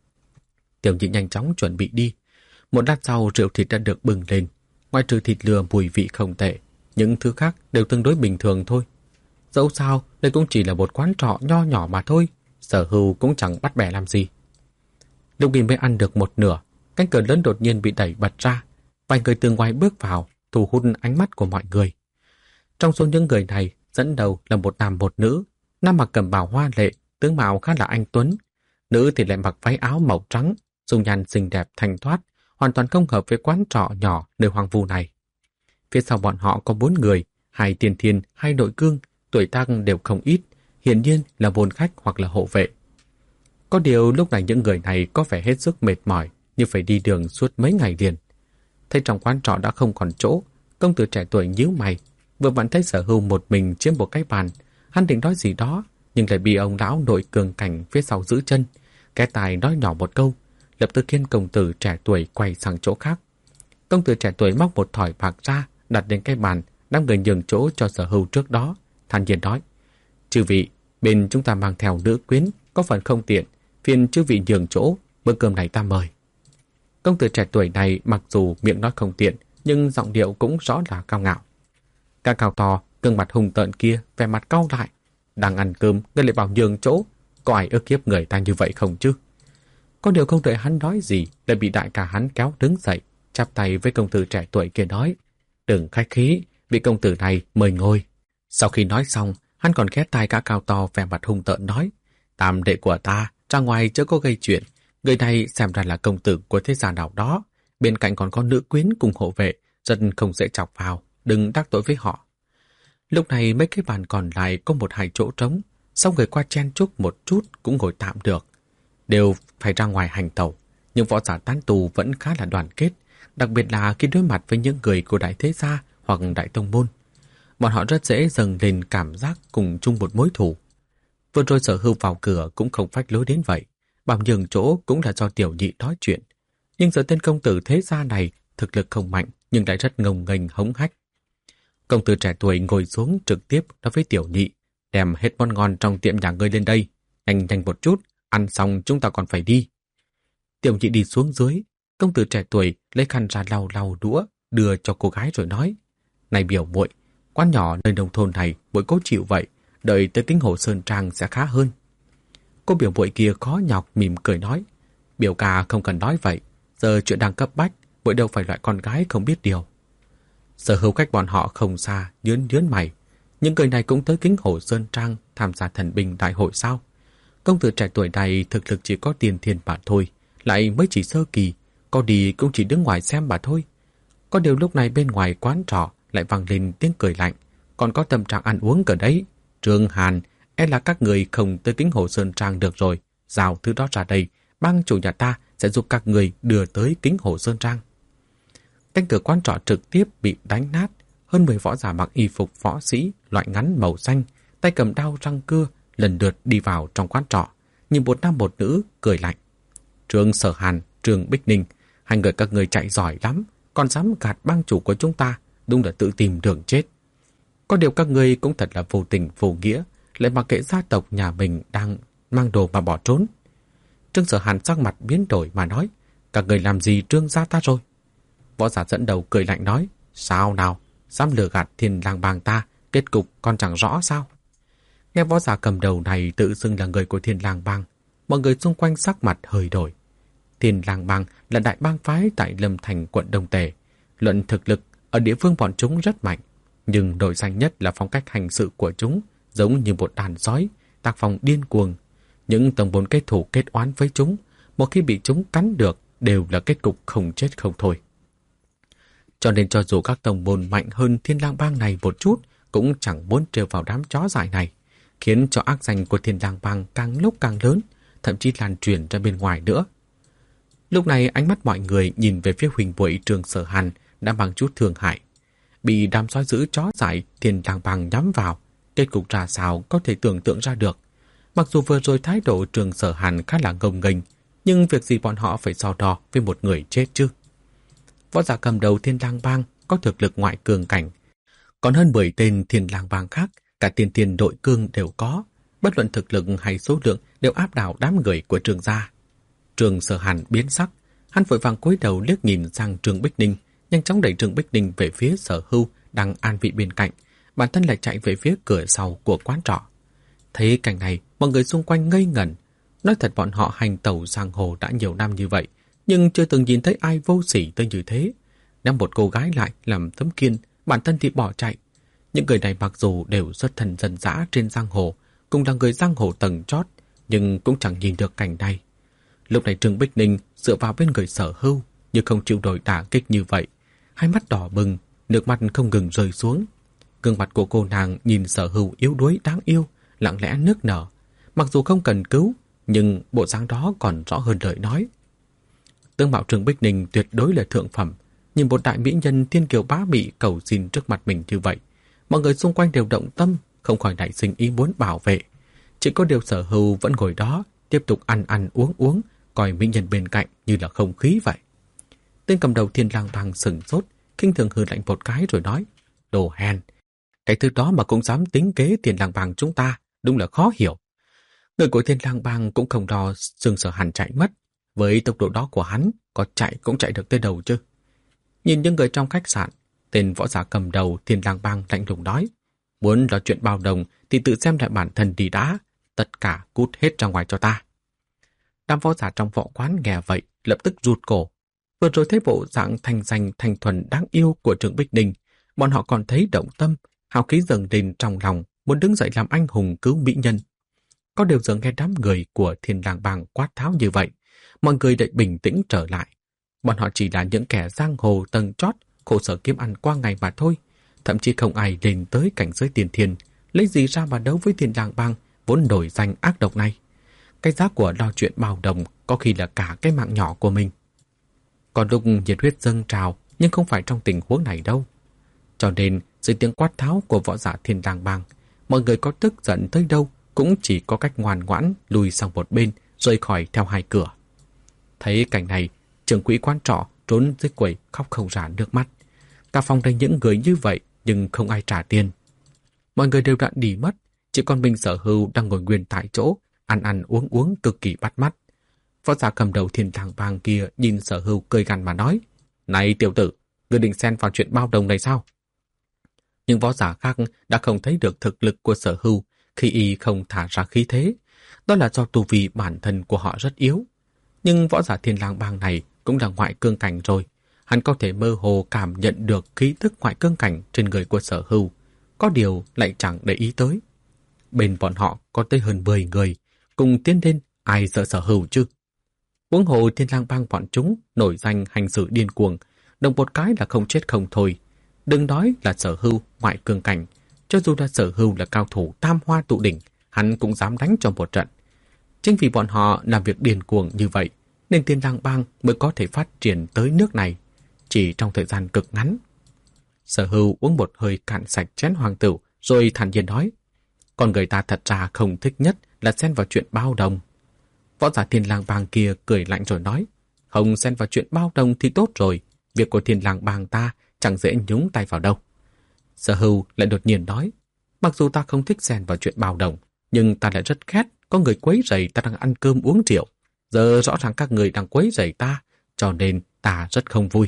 Tiểu nhị nhanh chóng chuẩn bị đi. Một lát sau rượu thịt đã được bưng lên. Ngoài trừ thịt lừa mùi vị không tệ, những thứ khác đều tương đối bình thường thôi. Dẫu sao, đây cũng chỉ là một quán trọ nho nhỏ mà thôi. Sở Hưu cũng chẳng bắt bẻ làm gì. Lúc Nghìn mới ăn được một nửa, cánh cửa lớn đột nhiên bị đẩy bật ra. Vài người từ ngoài bước vào, thu hút ánh mắt của mọi người. Trong số những người này, dẫn đầu là một nam một nữ. Nam mặc cẩm bào hoa lệ, tướng mạo khá là anh tuấn. Nữ thì lại mặc váy áo màu trắng, dung nhan xinh đẹp thanh thoát, hoàn toàn không hợp với quán trọ nhỏ nơi hoang vu này. Phía sau bọn họ có bốn người, hai tiền thiên, hai nội cương, tuổi tác đều không ít, hiển nhiên là môn khách hoặc là hộ vệ. Có điều lúc này những người này có vẻ hết sức mệt mỏi, như phải đi đường suốt mấy ngày liền. Thấy trong quán trọ đã không còn chỗ, công tử trẻ tuổi nhíu mày, vừa vặn thấy Sở Hưu một mình chiếm một cái bàn. Hắn định nói gì đó, nhưng lại bị ông lão nội cường cảnh phía sau giữ chân. Cái tài nói nhỏ một câu, lập tức khiến công tử trẻ tuổi quay sang chỗ khác. Công tử trẻ tuổi móc một thỏi bạc ra, đặt lên cái bàn, đang người nhường chỗ cho Sở Hưu trước đó. Thản nhiên nói, chư vị, bên chúng ta mang theo nữ quyến, có phần không tiện, phiền chư vị nhường chỗ, bữa cơm này ta mời. Công tử trẻ tuổi này mặc dù miệng nói không tiện, nhưng giọng điệu cũng rõ là cao ngạo. Cả cao to, gương mặt hung tợn kia, vẻ mặt cau lại. Đang ăn cơm, người lại bảo nhường chỗ, có ai ức hiếp người ta như vậy không chứ? Có điều không đợi hắn nói gì, lại bị đại ca hắn kéo đứng dậy, chắp tay với công tử trẻ tuổi kia nói, đừng khách khí, vị công tử này mời ngồi. Sau khi nói xong, hắn còn khép tai cả cao to vẻ mặt hung tợn nói, tam đệ của ta, ra ngoài chớ có gây chuyện, người này xem ra là công tử của thế gia nào đó, bên cạnh còn có nữ quyến cùng hộ vệ, rất không dễ chọc vào, đừng đắc tội với họ. Lúc này mấy cái bàn còn lại có một hai chỗ trống, sau người qua chen chúc một chút cũng ngồi tạm được. Đều phải ra ngoài hành tẩu, nhưng võ giả tán tù vẫn khá là đoàn kết, đặc biệt là khi đối mặt với những người của đại thế gia hoặc đại tông môn. Bọn họ rất dễ dâng lên cảm giác cùng chung một mối thù. Vừa rồi Sở Hưu vào cửa cũng không phách lối đến vậy, bảo nhường chỗ cũng là do tiểu nhị nói chuyện. Nhưng giờ tên công tử thế gia này thực lực không mạnh nhưng lại rất ngông nghênh hống hách. Công tử trẻ tuổi ngồi xuống trực tiếp nói với tiểu nhị, đem hết món ngon trong tiệm nhà ngươi lên đây, nhanh nhanh một chút, ăn xong chúng ta còn phải đi. Tiểu nhị đi xuống dưới, công tử trẻ tuổi lấy khăn ra lau lau đũa, đưa cho cô gái rồi nói, này biểu muội, quán nhỏ nơi nông thôn này muội cố chịu vậy, đợi tới Kính Hồ Sơn Trang sẽ khá hơn. Cô biểu muội kia khó nhọc mỉm cười nói, biểu ca không cần nói vậy, giờ chuyện đang cấp bách, muội đâu phải loại con gái không biết điều. Sở Hưu cách bọn họ không xa, nhớn nhớn mày, những người này cũng tới Kính Hồ Sơn Trang tham gia thần binh đại hội sao? Công tử trẻ tuổi này thực lực chỉ có tiền thiên mà thôi, lại mới chỉ sơ kỳ, có đi cũng chỉ đứng ngoài xem mà thôi. Có điều lúc này bên ngoài quán trọ lại vang lên tiếng cười lạnh, còn có tâm trạng ăn uống cả đấy. Trương Hàn, e là các người không tới Kính Hồ Sơn Trang được rồi, giao thứ đó ra đây, bang chủ nhà ta sẽ giúp các người đưa tới Kính Hồ Sơn Trang. Cánh cửa quán trọ trực tiếp bị đánh nát, hơn mười võ giả mặc y phục võ sĩ loại ngắn màu xanh, tay cầm đao răng cưa, lần lượt đi vào trong quán trọ, nhìn một nam một nữ cười lạnh. Trương Sở Hàn, Trương Bích Ninh, hai người các người chạy giỏi lắm, còn dám gạt bang chủ của chúng ta, đúng là tự tìm đường chết. Có điều các người cũng thật là vô tình vô nghĩa, lại mặc kệ gia tộc nhà mình đang mang đồ mà bỏ trốn. Trương Sở Hàn sắc mặt biến đổi mà nói, các người làm gì Trương gia ta rồi? Võ giả dẫn đầu cười lạnh nói, sao nào, dám lừa gạt Thiên Lang Bang ta, kết cục còn chẳng rõ sao? Nghe võ giả cầm đầu này tự xưng là người của Thiên Lang Bang, mọi người xung quanh sắc mặt hơi đổi. Thiên Lang Bang là đại bang phái tại Lâm Thành quận Đông Tề, luận thực lực ở địa phương bọn chúng rất mạnh. Nhưng nổi danh nhất là phong cách hành sự của chúng, giống như một đàn sói, tác phong điên cuồng. Những tông môn kết thù kết oán với chúng, một khi bị chúng cắn được đều là kết cục không chết không thôi. Cho nên cho dù các tông môn mạnh hơn Thiên Lang Bang này một chút, cũng chẳng muốn trêu vào đám chó dại này, khiến cho ác danh của Thiên Lang Bang càng lúc càng lớn, thậm chí lan truyền ra bên ngoài nữa. Lúc này ánh mắt mọi người nhìn về phía huynh muội Trường Sở Hàn đã mang chút thương hại. Bị đám sói dữ chó dại Thiên Lang Bang nhắm vào, kết cục ra sao có thể tưởng tượng ra được. Mặc dù vừa rồi thái độ Trường Sở Hàn khá là ngông nghênh, nhưng việc gì bọn họ phải so đo với một người chết chứ? Võ giả cầm đầu Thiên Lang Bang có thực lực ngoại cường cảnh, còn hơn mười tên Thiên Lang Bang khác, cả tiên tiên đội cương đều có, bất luận thực lực hay số lượng đều áp đảo đám người của Trường gia. Trường Sở Hàn biến sắc, hắn vội vàng cúi đầu liếc nhìn sang Trường Bích Ninh, nhanh chóng đẩy Trường Bích Ninh về phía Sở Hưu đang an vị bên cạnh, bản thân lại chạy về phía cửa sau của quán trọ. Thấy cảnh này, mọi người xung quanh ngây ngẩn. Nói thật bọn họ hành tẩu giang hồ đã nhiều năm như vậy, nhưng chưa từng nhìn thấy ai vô sỉ tới như thế. Ném một cô gái lại làm tấm kiên, bản thân thì bỏ chạy. Những người này mặc dù đều xuất thân dân dã trên giang hồ, cũng là người giang hồ tầng chót, nhưng cũng chẳng nhìn được cảnh này. Lúc này Trương Bích Ninh dựa vào bên người Sở Hưu, nhưng không chịu nổi đả kích như vậy. Hai mắt đỏ bừng, nước mắt không ngừng rơi xuống. Gương mặt của cô nàng nhìn Sở Hưu yếu đuối đáng yêu, lặng lẽ nức nở. Mặc dù không cần cứu, nhưng bộ dáng đó còn rõ hơn lời nói. Tướng mạo Trương Bích Ninh tuyệt đối là thượng phẩm. Nhìn một đại mỹ nhân thiên kiều bá mị cầu xin trước mặt mình như vậy, mọi người xung quanh đều động tâm, không khỏi nảy sinh ý muốn bảo vệ. Chỉ có điều Sở Hưu vẫn ngồi đó, tiếp tục ăn ăn uống uống, coi mỹ nhân bên cạnh như là không khí vậy. Tên cầm đầu Thiên Lang Bang sừng sốt, khinh thường hừ lạnh một cái rồi nói: "Đồ hèn, cái thứ đó mà cũng dám tính kế Thiên Lang Bang chúng ta, đúng là khó hiểu." Người của Thiên Lang Bang cũng không lo Trường Sở Hàn chạy mất, với tốc độ đó của hắn, có chạy cũng chạy được tới đầu chứ. Nhìn những người trong khách sạn, tên võ giả cầm đầu Thiên Lang Bang lạnh lùng nói: "Muốn nói chuyện bao đồng thì tự xem lại bản thân đi đã, tất cả cút hết ra ngoài cho ta." Đám võ giả trong võ quán nghe vậy, lập tức rụt cổ. Vừa rồi thấy bộ dạng thanh danh thanh thuần đáng yêu của Trương Bích Ninh, bọn họ còn thấy động tâm, hào khí dâng lên trong lòng, muốn đứng dậy làm anh hùng cứu mỹ nhân. Có điều giờ nghe đám người của Thiên Lang Bang quát tháo như vậy, mọi người lại bình tĩnh trở lại. Bọn họ chỉ là những kẻ giang hồ tầng chót, khổ sở kiếm ăn qua ngày mà thôi. Thậm chí không ai lên tới cảnh giới tiền thiên, lấy gì ra mà đấu với Thiên Lang Bang vốn nổi danh ác độc này. Cái giá của lo chuyện bao đồng có khi là cả cái mạng nhỏ của mình. Còn lúc nhiệt huyết dâng trào, nhưng không phải trong tình huống này đâu. Cho nên, dưới tiếng quát tháo của võ giả Thiên Lang Bang, mọi người có tức giận tới đâu cũng chỉ có cách ngoan ngoãn lùi sang một bên, rời khỏi theo hai cửa. Thấy cảnh này, trưởng quỹ quán trọ trốn dưới quầy khóc không ra nước mắt. Cả phòng đầy những người như vậy nhưng không ai trả tiền. Mọi người đều đã đi mất, chỉ còn mình Sở Hưu đang ngồi nguyên tại chỗ, ăn ăn uống uống cực kỳ bắt mắt. Võ giả cầm đầu Thiên Lang Bang kia nhìn Sở Hưu cười gằn mà nói: "Này tiểu tử, ngươi định xen vào chuyện bao đồng này sao?" Nhưng võ giả khác đã không thấy được thực lực của Sở Hưu khi y không thả ra khí thế. Đó là do tu vi bản thân của họ rất yếu. Nhưng võ giả Thiên Lang Bang này cũng là ngoại cương cảnh rồi. Hắn có thể mơ hồ cảm nhận được khí tức ngoại cương cảnh trên người của Sở Hưu, có điều lại chẳng để ý tới. Bên bọn họ có tới hơn mười người, cùng tiến lên, ai sợ Sở Hưu chứ? Huống hồ Thiên Lang Bang bọn chúng nổi danh hành sự điên cuồng, động một cái là không chết không thôi. Đừng nói là Sở Hưu ngoại cương cảnh, cho dù là Sở Hưu là cao thủ tam hoa tụ đỉnh, hắn cũng dám đánh trong một trận. Chính vì bọn họ làm việc điên cuồng như vậy, nên Thiên Lang Bang mới có thể phát triển tới nước này, chỉ trong thời gian cực ngắn. Sở Hưu uống một hơi cạn sạch chén hoàng tửu, rồi thản nhiên nói: "Con người ta thật ra không thích nhất là xen vào chuyện bao đồng." Võ giả Thiên Lang Bang kia cười lạnh rồi nói: "Không xen vào chuyện bao đồng thì tốt rồi, việc của Thiên Lang Bang ta chẳng dễ nhúng tay vào đâu." Sở Hưu lại đột nhiên nói: "Mặc dù ta không thích xen vào chuyện bao đồng, nhưng ta lại rất ghét có người quấy rầy ta đang ăn cơm uống rượu. Giờ rõ ràng các người đang quấy rầy ta, cho nên ta rất không vui."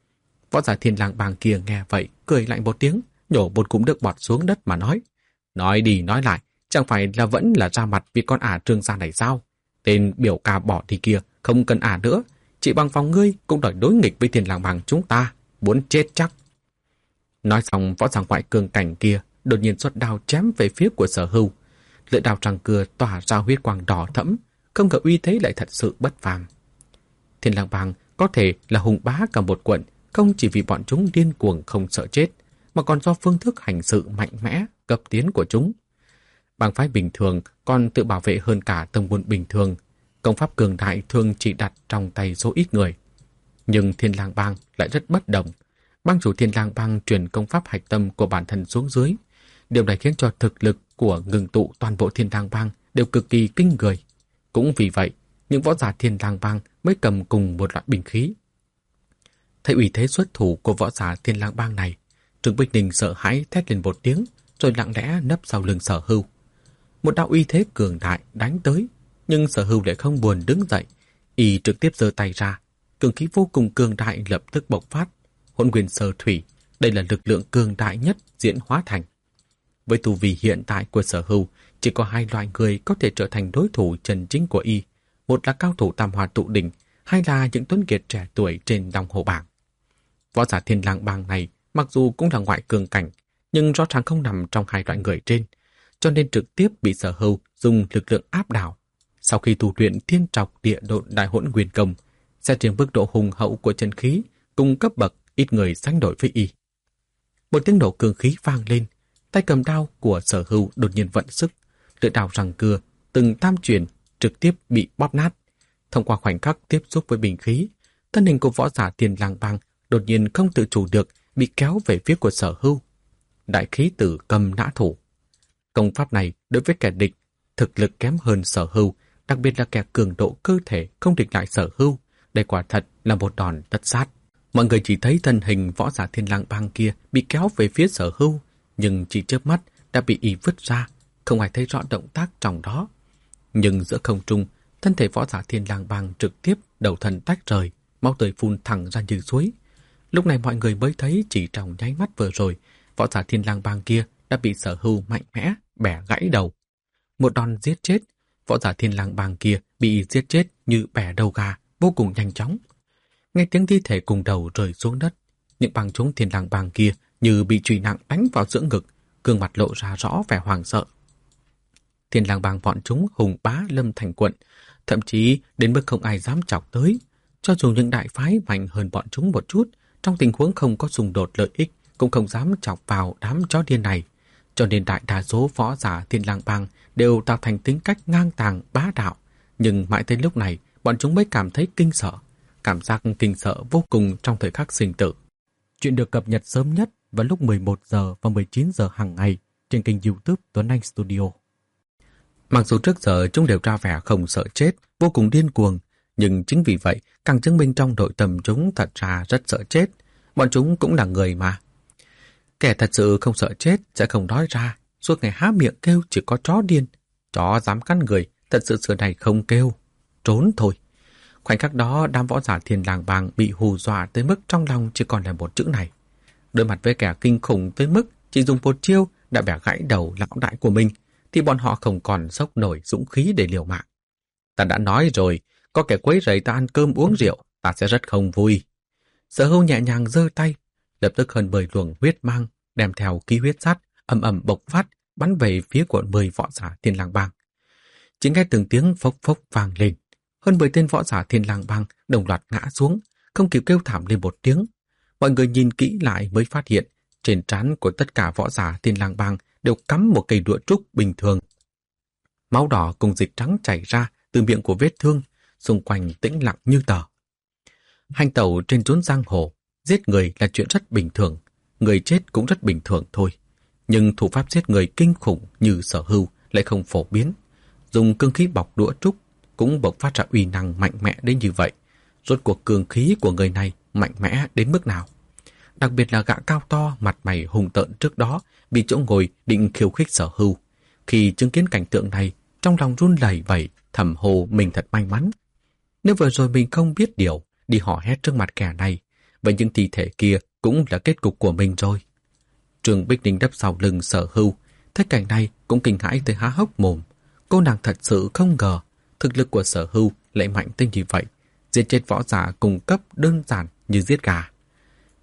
Võ giả Thiên Lang Bang kia nghe vậy, cười lạnh một tiếng, nhổ một cụm nước bọt xuống đất mà nói: "Nói đi nói lại, chẳng phải là vẫn là ra mặt vì con ả Trương gia này sao? Tên biểu ca bỏ đi kia không cần ả nữa, chỉ bằng phòng ngươi cũng đòi đối nghịch với Thiên Lang Bang chúng ta, muốn chết chắc." Nói xong, võ giả ngoại cường cảnh kia đột nhiên xuất đao chém về phía của Sở Hưu. Lưỡi đao răng cưa tỏa ra huyết quang đỏ thẫm, không ngờ uy thế lại thật sự bất phàm. Thiên Lang Bang có thể là hùng bá cả một quận, không chỉ vì bọn chúng điên cuồng không sợ chết, mà còn do phương thức hành sự mạnh mẽ, cấp tiến của chúng. Bang phái bình thường còn tự bảo vệ hơn cả tông môn bình thường, công pháp cường đại thường chỉ đặt trong tay số ít người. Nhưng Thiên Lang Bang lại rất bất đồng. Bang chủ Thiên Lang Bang truyền công pháp hạch tâm của bản thân xuống dưới. Điều này khiến cho thực lực của ngừng tụ toàn bộ Thiên Lang Bang đều cực kỳ kinh người. Cũng vì vậy, những võ giả Thiên Lang Bang mới cầm cùng một loại binh khí. Thấy uy thế xuất thủ của võ giả Thiên Lang Bang này, Trương Bích Ninh sợ hãi thét lên một tiếng, rồi lặng lẽ nấp sau lưng Sở Hưu. Một đạo uy thế cường đại đánh tới, nhưng Sở Hưu lại không buồn đứng dậy, y trực tiếp giơ tay ra, cường khí vô cùng cường đại lập tức bộc phát. Hỗn Nguyên Sơ Thủy, đây là lực lượng cường đại nhất diễn hóa thành. Với tu vi hiện tại của Sở Hưu, chỉ có hai loại người có thể trở thành đối thủ chân chính của y, một là cao thủ Tam Hoa Tụ Đỉnh, hai là những tuấn kiệt trẻ tuổi trên đồng hồ bảng. Võ giả Thiên Lang Bang này mặc dù cũng là ngoại cường cảnh, nhưng rõ ràng không nằm trong hai loại người trên, cho nên trực tiếp bị Sở Hưu dùng lực lượng áp đảo. Sau khi tu luyện Thiên Trọc Địa Độn Đại Hỗn Nguyên Công, xét trên mức độ hùng hậu của chân khí, cùng cấp bậc ít người sánh đổi với y. Một tiếng nổ cường khí vang lên, tay cầm đao của Sở Hưu đột nhiên vận sức, lưỡi đao răng cưa từng tam chuyển trực tiếp bị bóp nát. Thông qua khoảnh khắc tiếp xúc với bình khí, thân hình của võ giả Thiên Lang Bang đột nhiên không tự chủ được bị kéo về phía của Sở Hưu. Đại khí tử cầm nã thủ. Công pháp này đối với kẻ địch thực lực kém hơn Sở Hưu, đặc biệt là kẻ cường độ cơ thể không địch lại Sở Hưu, đây quả thật là một đòn tất sát. Mọi người chỉ thấy thân hình võ giả Thiên Lang Bang kia bị kéo về phía Sở Hưu, nhưng chỉ chớp mắt đã bị y vứt ra, không ai thấy rõ động tác trong đó. Nhưng giữa không trung, thân thể võ giả Thiên Lang Bang trực tiếp đầu thân tách rời, máu tươi phun thẳng ra như suối. Lúc này mọi người mới thấy chỉ trong nháy mắt vừa rồi, võ giả Thiên Lang Bang kia đã bị Sở Hưu mạnh mẽ bẻ gãy đầu. Một đòn giết chết, võ giả Thiên Lang Bang kia bị giết chết như bẻ đầu gà, vô cùng nhanh chóng. Nghe tiếng thi thể cùng đầu rơi xuống đất, những bang chúng Thiên Lang Bang kia như bị chùy nặng đánh vào giữa ngực, gương mặt lộ ra rõ vẻ hoảng sợ. Thiên Lang Bang bọn chúng hùng bá lâm thành quận, thậm chí đến mức không ai dám chọc tới. Cho dù những đại phái mạnh hơn bọn chúng một chút, trong tình huống không có xung đột lợi ích, cũng không dám chọc vào đám chó điên này. Cho nên đại đa số võ giả Thiên Lang Bang đều tạo thành tính cách ngang tàng bá đạo. Nhưng mãi tới lúc này, bọn chúng mới cảm thấy kinh sợ. Cảm giác kinh sợ vô cùng trong thời khắc sinh tử. Chuyện được cập nhật sớm nhất vào lúc mười một giờ và mười chín giờ hàng ngày trên kênh YouTube Tuấn Anh Studio. Mặc dù trước giờ chúng đều ra vẻ không sợ chết, vô cùng điên cuồng, nhưng chính vì vậy càng chứng minh trong nội tâm chúng thật ra rất sợ chết. Bọn chúng cũng là người mà. Kẻ thật sự không sợ chết sẽ không nói ra, suốt ngày há miệng kêu chỉ có chó điên. Chó dám cắn người, thật sự xưa này không kêu, trốn thôi. Khoảnh khắc đó, đám võ giả Thiên Lang Bang bị hù dọa tới mức trong lòng chỉ còn là một chữ này. Đối mặt với kẻ kinh khủng tới mức chỉ dùng một chiêu đã bẻ gãy đầu lão đại của mình, thì bọn họ không còn sốc nổi dũng khí để liều mạng. Ta đã nói rồi, có kẻ quấy rầy ta ăn cơm uống rượu, ta sẽ rất không vui. Sở Hưu nhẹ nhàng giơ tay, lập tức hơn mười luồng huyết mang đem theo khí huyết sắt ầm ầm bộc phát bắn về phía của mười võ giả Thiên Lang Bang. Chỉ nghe từng tiếng phốc phốc vang lên, hơn mười tên võ giả Thiên Lang Bang đồng loạt ngã xuống, không kịp kêu thảm lên một tiếng. Mọi người nhìn kỹ lại mới phát hiện trên trán của tất cả võ giả Thiên Lang Bang đều cắm một cây đũa trúc bình thường. Máu đỏ cùng dịch trắng chảy ra từ miệng của vết thương, xung quanh tĩnh lặng như tờ. Hành tẩu trên chốn giang hồ, giết người là chuyện rất bình thường, người chết cũng rất bình thường thôi. Nhưng thủ pháp giết người kinh khủng như Sở Hưu lại không phổ biến. Dùng cương khí bọc đũa trúc cũng bộc phát ra uy năng mạnh mẽ đến như vậy. Rốt cuộc cương khí của người này mạnh mẽ đến mức nào? Đặc biệt là gã cao to, mặt mày hùng tợn trước đó bị chỗ ngồi định khiêu khích Sở Hưu. Khi chứng kiến cảnh tượng này, trong lòng run lẩy bẩy, thầm hồ mình thật may mắn. Nếu vừa rồi mình không biết điều, đi hò hét trước mặt kẻ này, vậy những thi thể kia cũng là kết cục của mình rồi. Trương Bích Ninh đắp sau lưng Sở Hưu, thấy cảnh này cũng kinh hãi tới há hốc mồm. Cô nàng thật sự không ngờ thực lực của Sở Hưu lại mạnh tới như vậy, giết chết võ giả cùng cấp đơn giản như giết gà.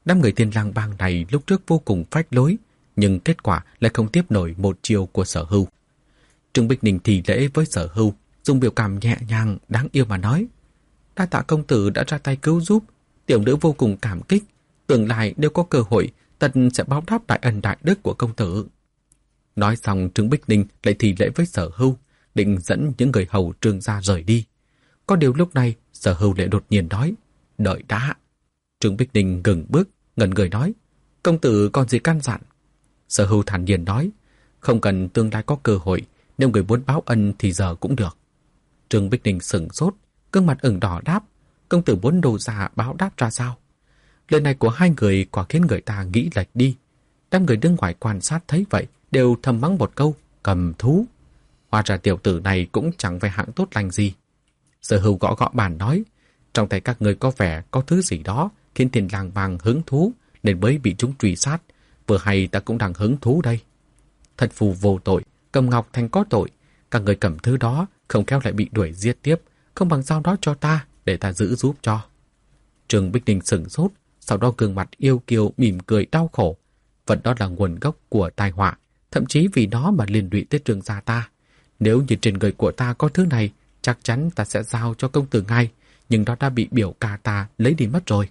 Đám người Thiên Lang Bang này lúc trước vô cùng phách lối, nhưng kết quả lại không tiếp nổi một chiều của Sở Hưu. Trương Bích Ninh thì lễ với Sở Hưu, dùng biểu cảm nhẹ nhàng đáng yêu mà nói: "Đa tạ công tử đã ra tay cứu giúp, tiểu nữ vô cùng cảm kích, tương lai nếu có cơ hội, tất sẽ báo đáp đại ân đại đức của công tử." Nói xong, Trương Bích Ninh lại thì lễ với Sở Hưu, định dẫn những người hầu Trương gia rời đi. Có điều lúc này, Sở Hưu lại đột nhiên nói: "Đợi đã." Trương Bích Ninh ngừng bước, ngẩn người nói: "Công tử còn gì căn dặn?" Sở Hưu thản nhiên nói: "Không cần, tương lai có cơ hội, nếu người muốn báo ân thì giờ cũng được." Trương Bích Ninh sững sốt, gương mặt ửng đỏ đáp: "Công tử muốn đồ ra báo đáp ra sao?" Lời này của hai người quả khiến người ta nghĩ lệch đi. Đám người đứng ngoài quan sát thấy vậy đều thầm mắng một câu: "Cầm thú." Hóa ra tiểu tử này cũng chẳng phải hạng tốt lành gì. Sở Hưu gõ gõ bàn nói: "Trong tay các người có vẻ có thứ gì đó khiến Thiên Lang Bang hứng thú, nên mới bị chúng truy sát. Vừa hay ta cũng đang hứng thú đây. Thật phù vô tội, cầm ngọc thành có tội. Các người cầm thứ đó, không khéo lại bị đuổi giết tiếp, không bằng giao đó cho ta, để ta giữ giúp cho." Trương Bích Ninh sững sốt, sau đó gương mặt yêu kiều mỉm cười đau khổ. Vật đó là nguồn gốc của tai họa, thậm chí vì nó mà liên lụy tới Trương gia ta. Nếu như trên người của ta có thứ này, chắc chắn ta sẽ giao cho công tử ngay, nhưng nó đã bị biểu ca ta lấy đi mất rồi.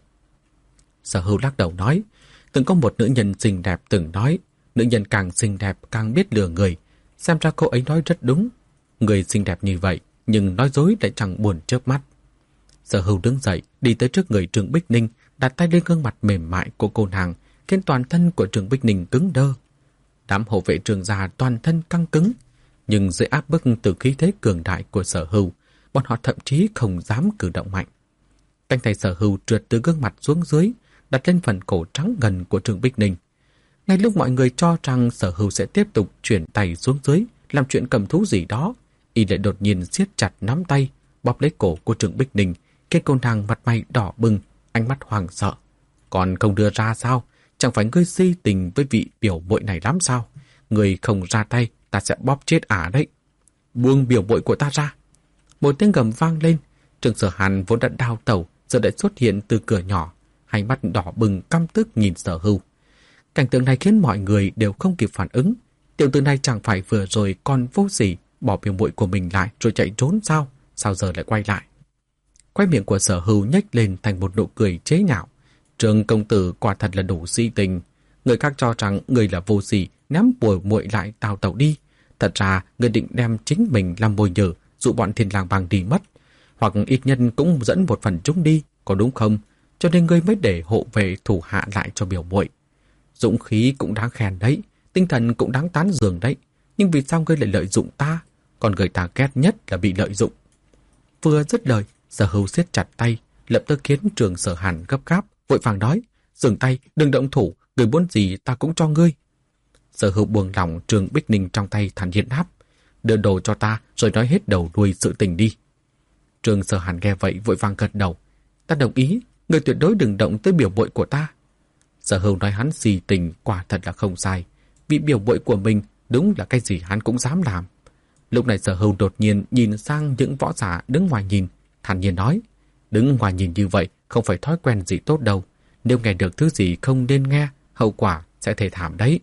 Sở Hưu lắc đầu nói: "Từng có một nữ nhân xinh đẹp từng nói, nữ nhân càng xinh đẹp càng biết lừa người. Xem ra cô ấy nói rất đúng. Người xinh đẹp như vậy, nhưng nói dối lại chẳng buồn chớp mắt." Sở Hưu đứng dậy, đi tới trước người Trương Bích Ninh, đặt tay lên gương mặt mềm mại của cô nàng, khiến toàn thân của Trương Bích Ninh cứng đơ. Đám hộ vệ Trương gia toàn thân căng cứng, nhưng dưới áp bức từ khí thế cường đại của Sở Hưu, bọn họ thậm chí không dám cử động mạnh. Cánh tay Sở Hưu trượt từ gương mặt xuống dưới, đặt lên phần cổ trắng ngần của Trương Bích Ninh. Ngay lúc mọi người cho rằng Sở Hưu sẽ tiếp tục chuyển tay xuống dưới, làm chuyện cầm thú gì đó, y lại đột nhiên siết chặt nắm tay, bóp lấy cổ của Trương Bích Ninh, khiến cô nàng mặt mày đỏ bừng, ánh mắt hoảng sợ. "Còn không đưa ra sao? Chẳng phải ngươi si tình với vị biểu muội này lắm sao? Ngươi không ra tay, ta sẽ bóp chết ả đấy. Buông biểu muội của ta ra." Một tiếng gầm vang lên. Trương Sở Hàn vốn đã đao tẩu, giờ lại xuất hiện từ cửa nhỏ, hai mắt đỏ bừng căm tức nhìn Sở Hưu. Cảnh tượng này khiến mọi người đều không kịp phản ứng. Tiểu tử này chẳng phải vừa rồi còn vô sỉ bỏ biểu muội của mình lại rồi chạy trốn sao? Sao giờ lại quay lại? Quay miệng của Sở Hưu nhếch lên thành một nụ cười chế nhạo. "Trương công tử quả thật là đủ si tình. Người khác cho rằng người là vô sỉ, ném bùa muội lại tào tẩu đi. Thật ra người định đem chính mình làm mồi nhử, dụ bọn Thiên Lang Bang đi mất, hoặc ít nhân cũng dẫn một phần chúng đi, có đúng không? Cho nên ngươi mới để hộ vệ thủ hạ lại cho biểu muội. Dũng khí cũng đáng khen đấy, tinh thần cũng đáng tán dương đấy, nhưng vì sao ngươi lại lợi dụng ta? Còn người ta ghét nhất là bị lợi dụng." Vừa dứt lời, Sở Hưu siết chặt tay, lập tức khiến Trương Sở Hàn gấp gáp, vội vàng nói: "Dừng tay, đừng động thủ, người muốn gì ta cũng cho ngươi." Sở Hưu buông lỏng Trương Bích Ninh trong tay, thản nhiên đáp: "Đưa đồ cho ta rồi nói hết đầu đuôi sự tình đi." Trương Sở Hàn nghe vậy vội vàng gật đầu: "Ta đồng ý, người tuyệt đối đừng động tới biểu muội của ta." Sở Hưu nói hắn si tình quả thật là không sai, vì biểu muội của mình đúng là cái gì hắn cũng dám làm. Lúc này Sở Hưu đột nhiên nhìn sang những võ giả đứng ngoài nhìn, thản nhiên nói: "Đứng ngoài nhìn như vậy không phải thói quen gì tốt đâu. Nếu nghe được thứ gì không nên nghe, hậu quả sẽ thê thảm đấy."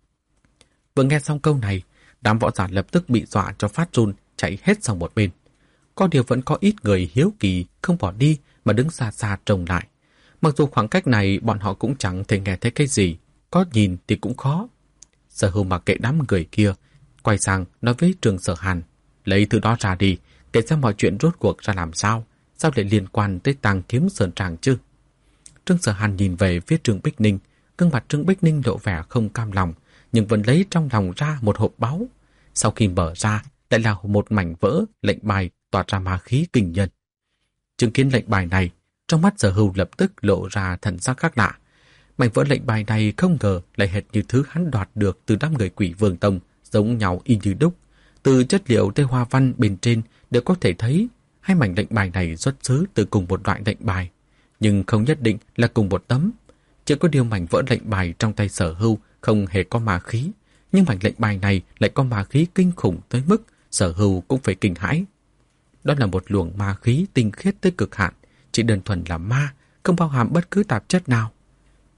Vừa nghe xong câu này, đám võ giả lập tức bị dọa cho phát run, chạy hết sang một bên. Có điều vẫn có ít người hiếu kỳ không bỏ đi mà đứng xa xa trông lại. Mặc dù khoảng cách này bọn họ cũng chẳng thể nghe thấy cái gì, có nhìn thì cũng khó. Sở Hưu mặc kệ đám người kia, quay sang nói với Trương Sở Hàn: "Lấy thứ đó ra đi, kể xem mọi chuyện rốt cuộc ra làm sao, sao lại liên quan tới Tàng Kiếm Sơn Tràng chứ?" Trương Sở Hàn nhìn về phía Trương Bích Ninh, gương mặt Trương Bích Ninh lộ vẻ không cam lòng, nhưng vẫn lấy trong lòng ra một hộp báu. Sau khi mở ra, lại là một mảnh vỡ lệnh bài tỏa ra ma khí kinh nhân. Chứng kiến lệnh bài này, trong mắt Sở Hưu lập tức lộ ra thần sắc khác lạ. Mảnh vỡ lệnh bài này không ngờ lại hệt như thứ hắn đoạt được từ đám người Quỷ Vương Tông, giống nhau y như đúc. Từ chất liệu tới hoa văn bên trên đều có thể thấy hai mảnh lệnh bài này xuất xứ từ cùng một loại lệnh bài, nhưng không nhất định là cùng một tấm. Chỉ có điều mảnh vỡ lệnh bài trong tay Sở Hưu không hề có ma khí, nhưng mảnh lệnh bài này lại có ma khí kinh khủng tới mức Sở Hưu cũng phải kinh hãi. Đó là một luồng ma khí tinh khiết tới cực hạn, chỉ đơn thuần là ma, không bao hàm bất cứ tạp chất nào.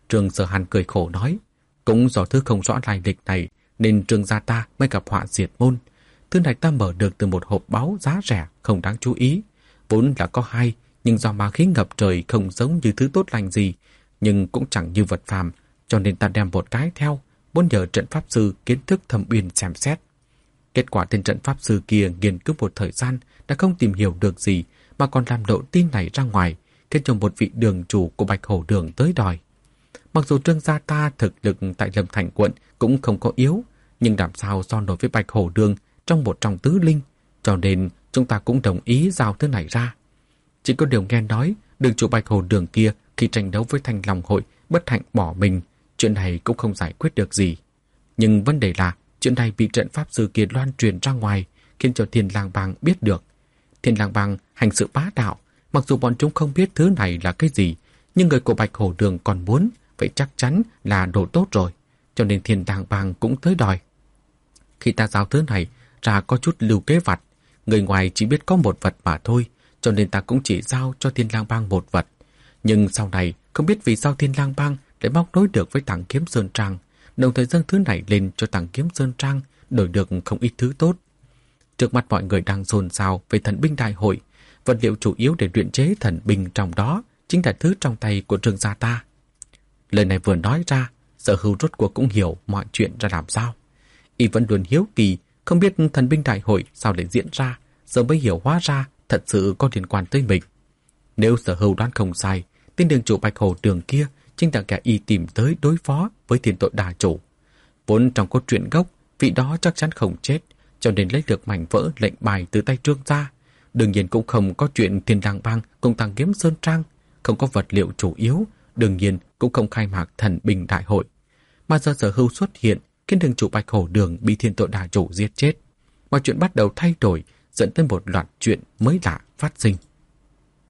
Trương Sở Hàn cười khổ nói, cũng do thứ không rõ lai lịch này nên Trương gia ta mới gặp họa diệt môn. Thứ này ta mở được từ một hộp báu giá rẻ không đáng chú ý. Vốn là có hai, nhưng do ma khí ngập trời không giống như thứ tốt lành gì, nhưng cũng chẳng như vật phàm, cho nên ta đem một cái theo, muốn nhờ trận pháp sư kiến thức thâm uyên xem xét. Kết quả tên trận pháp sư kia nghiên cứu một thời gian đã không tìm hiểu được gì, mà còn làm lộ tin này ra ngoài, khiến cho một vị đường chủ của Bạch Hổ Đường tới đòi. Mặc dù Trương gia ta thực lực tại Lâm Thành quận cũng không có yếu, nhưng làm sao so nổi với Bạch Hổ Đường trong một trong tứ linh, cho nên chúng ta cũng đồng ý giao thứ này ra. Chỉ có điều nghe nói đường chủ Bạch Hổ Đường kia khi tranh đấu với Thanh Long Hội bất hạnh bỏ mình, chuyện này cũng không giải quyết được gì. Nhưng vấn đề là chuyện này bị trận pháp sư kia loan truyền ra ngoài, khiến cho Thiên Lang Bang biết được. Thiên Lang Bang hành sự bá đạo, mặc dù bọn chúng không biết thứ này là cái gì, nhưng người của Bạch Hổ Đường còn muốn, vậy chắc chắn là đồ tốt rồi, cho nên Thiên Lang Bang cũng tới đòi. Khi ta giao thứ này ra có chút lưu kế vặt, người ngoài chỉ biết có một vật mà thôi, cho nên ta cũng chỉ giao cho Thiên Lang Bang một vật. Nhưng sau này không biết vì sao Thiên Lang Bang lại móc nối được với Tàng Kiếm Sơn Trang, đồng thời dâng thứ này lên cho Tàng Kiếm Sơn Trang, đổi được không ít thứ tốt. Trước mặt mọi người đang xôn xao về thần binh đại hội, vật liệu chủ yếu để luyện chế thần binh trong đó chính là thứ trong tay của Trương gia ta. Lời này vừa nói ra, Sở Hưu rốt cuộc cũng hiểu mọi chuyện ra làm sao. Y vẫn luôn hiếu kỳ, không biết thần binh đại hội sao lại diễn ra, giờ mới hiểu hóa ra thật sự có liên quan tới mình. Nếu Sở Hưu đoán không sai, tên đường chủ Bạch Hổ Đường kia chính là kẻ y tìm tới đối phó với thiên tội đà chủ. Vốn trong cốt truyện gốc, vị đó chắc chắn không chết, cho nên lấy được mảnh vỡ lệnh bài từ tay Trương gia. Đương nhiên cũng không có chuyện Thiên Lang Bang cùng Tàng Kiếm Sơn Trang, không có vật liệu chủ yếu, đương nhiên cũng không khai mạc thần binh đại hội. Mà giờ Sở Hưu xuất hiện, khiến đường chủ Bạch Hổ Đường bị thiên tội đà chủ giết chết. Mọi chuyện bắt đầu thay đổi, dẫn tới một loạt chuyện mới lạ phát sinh.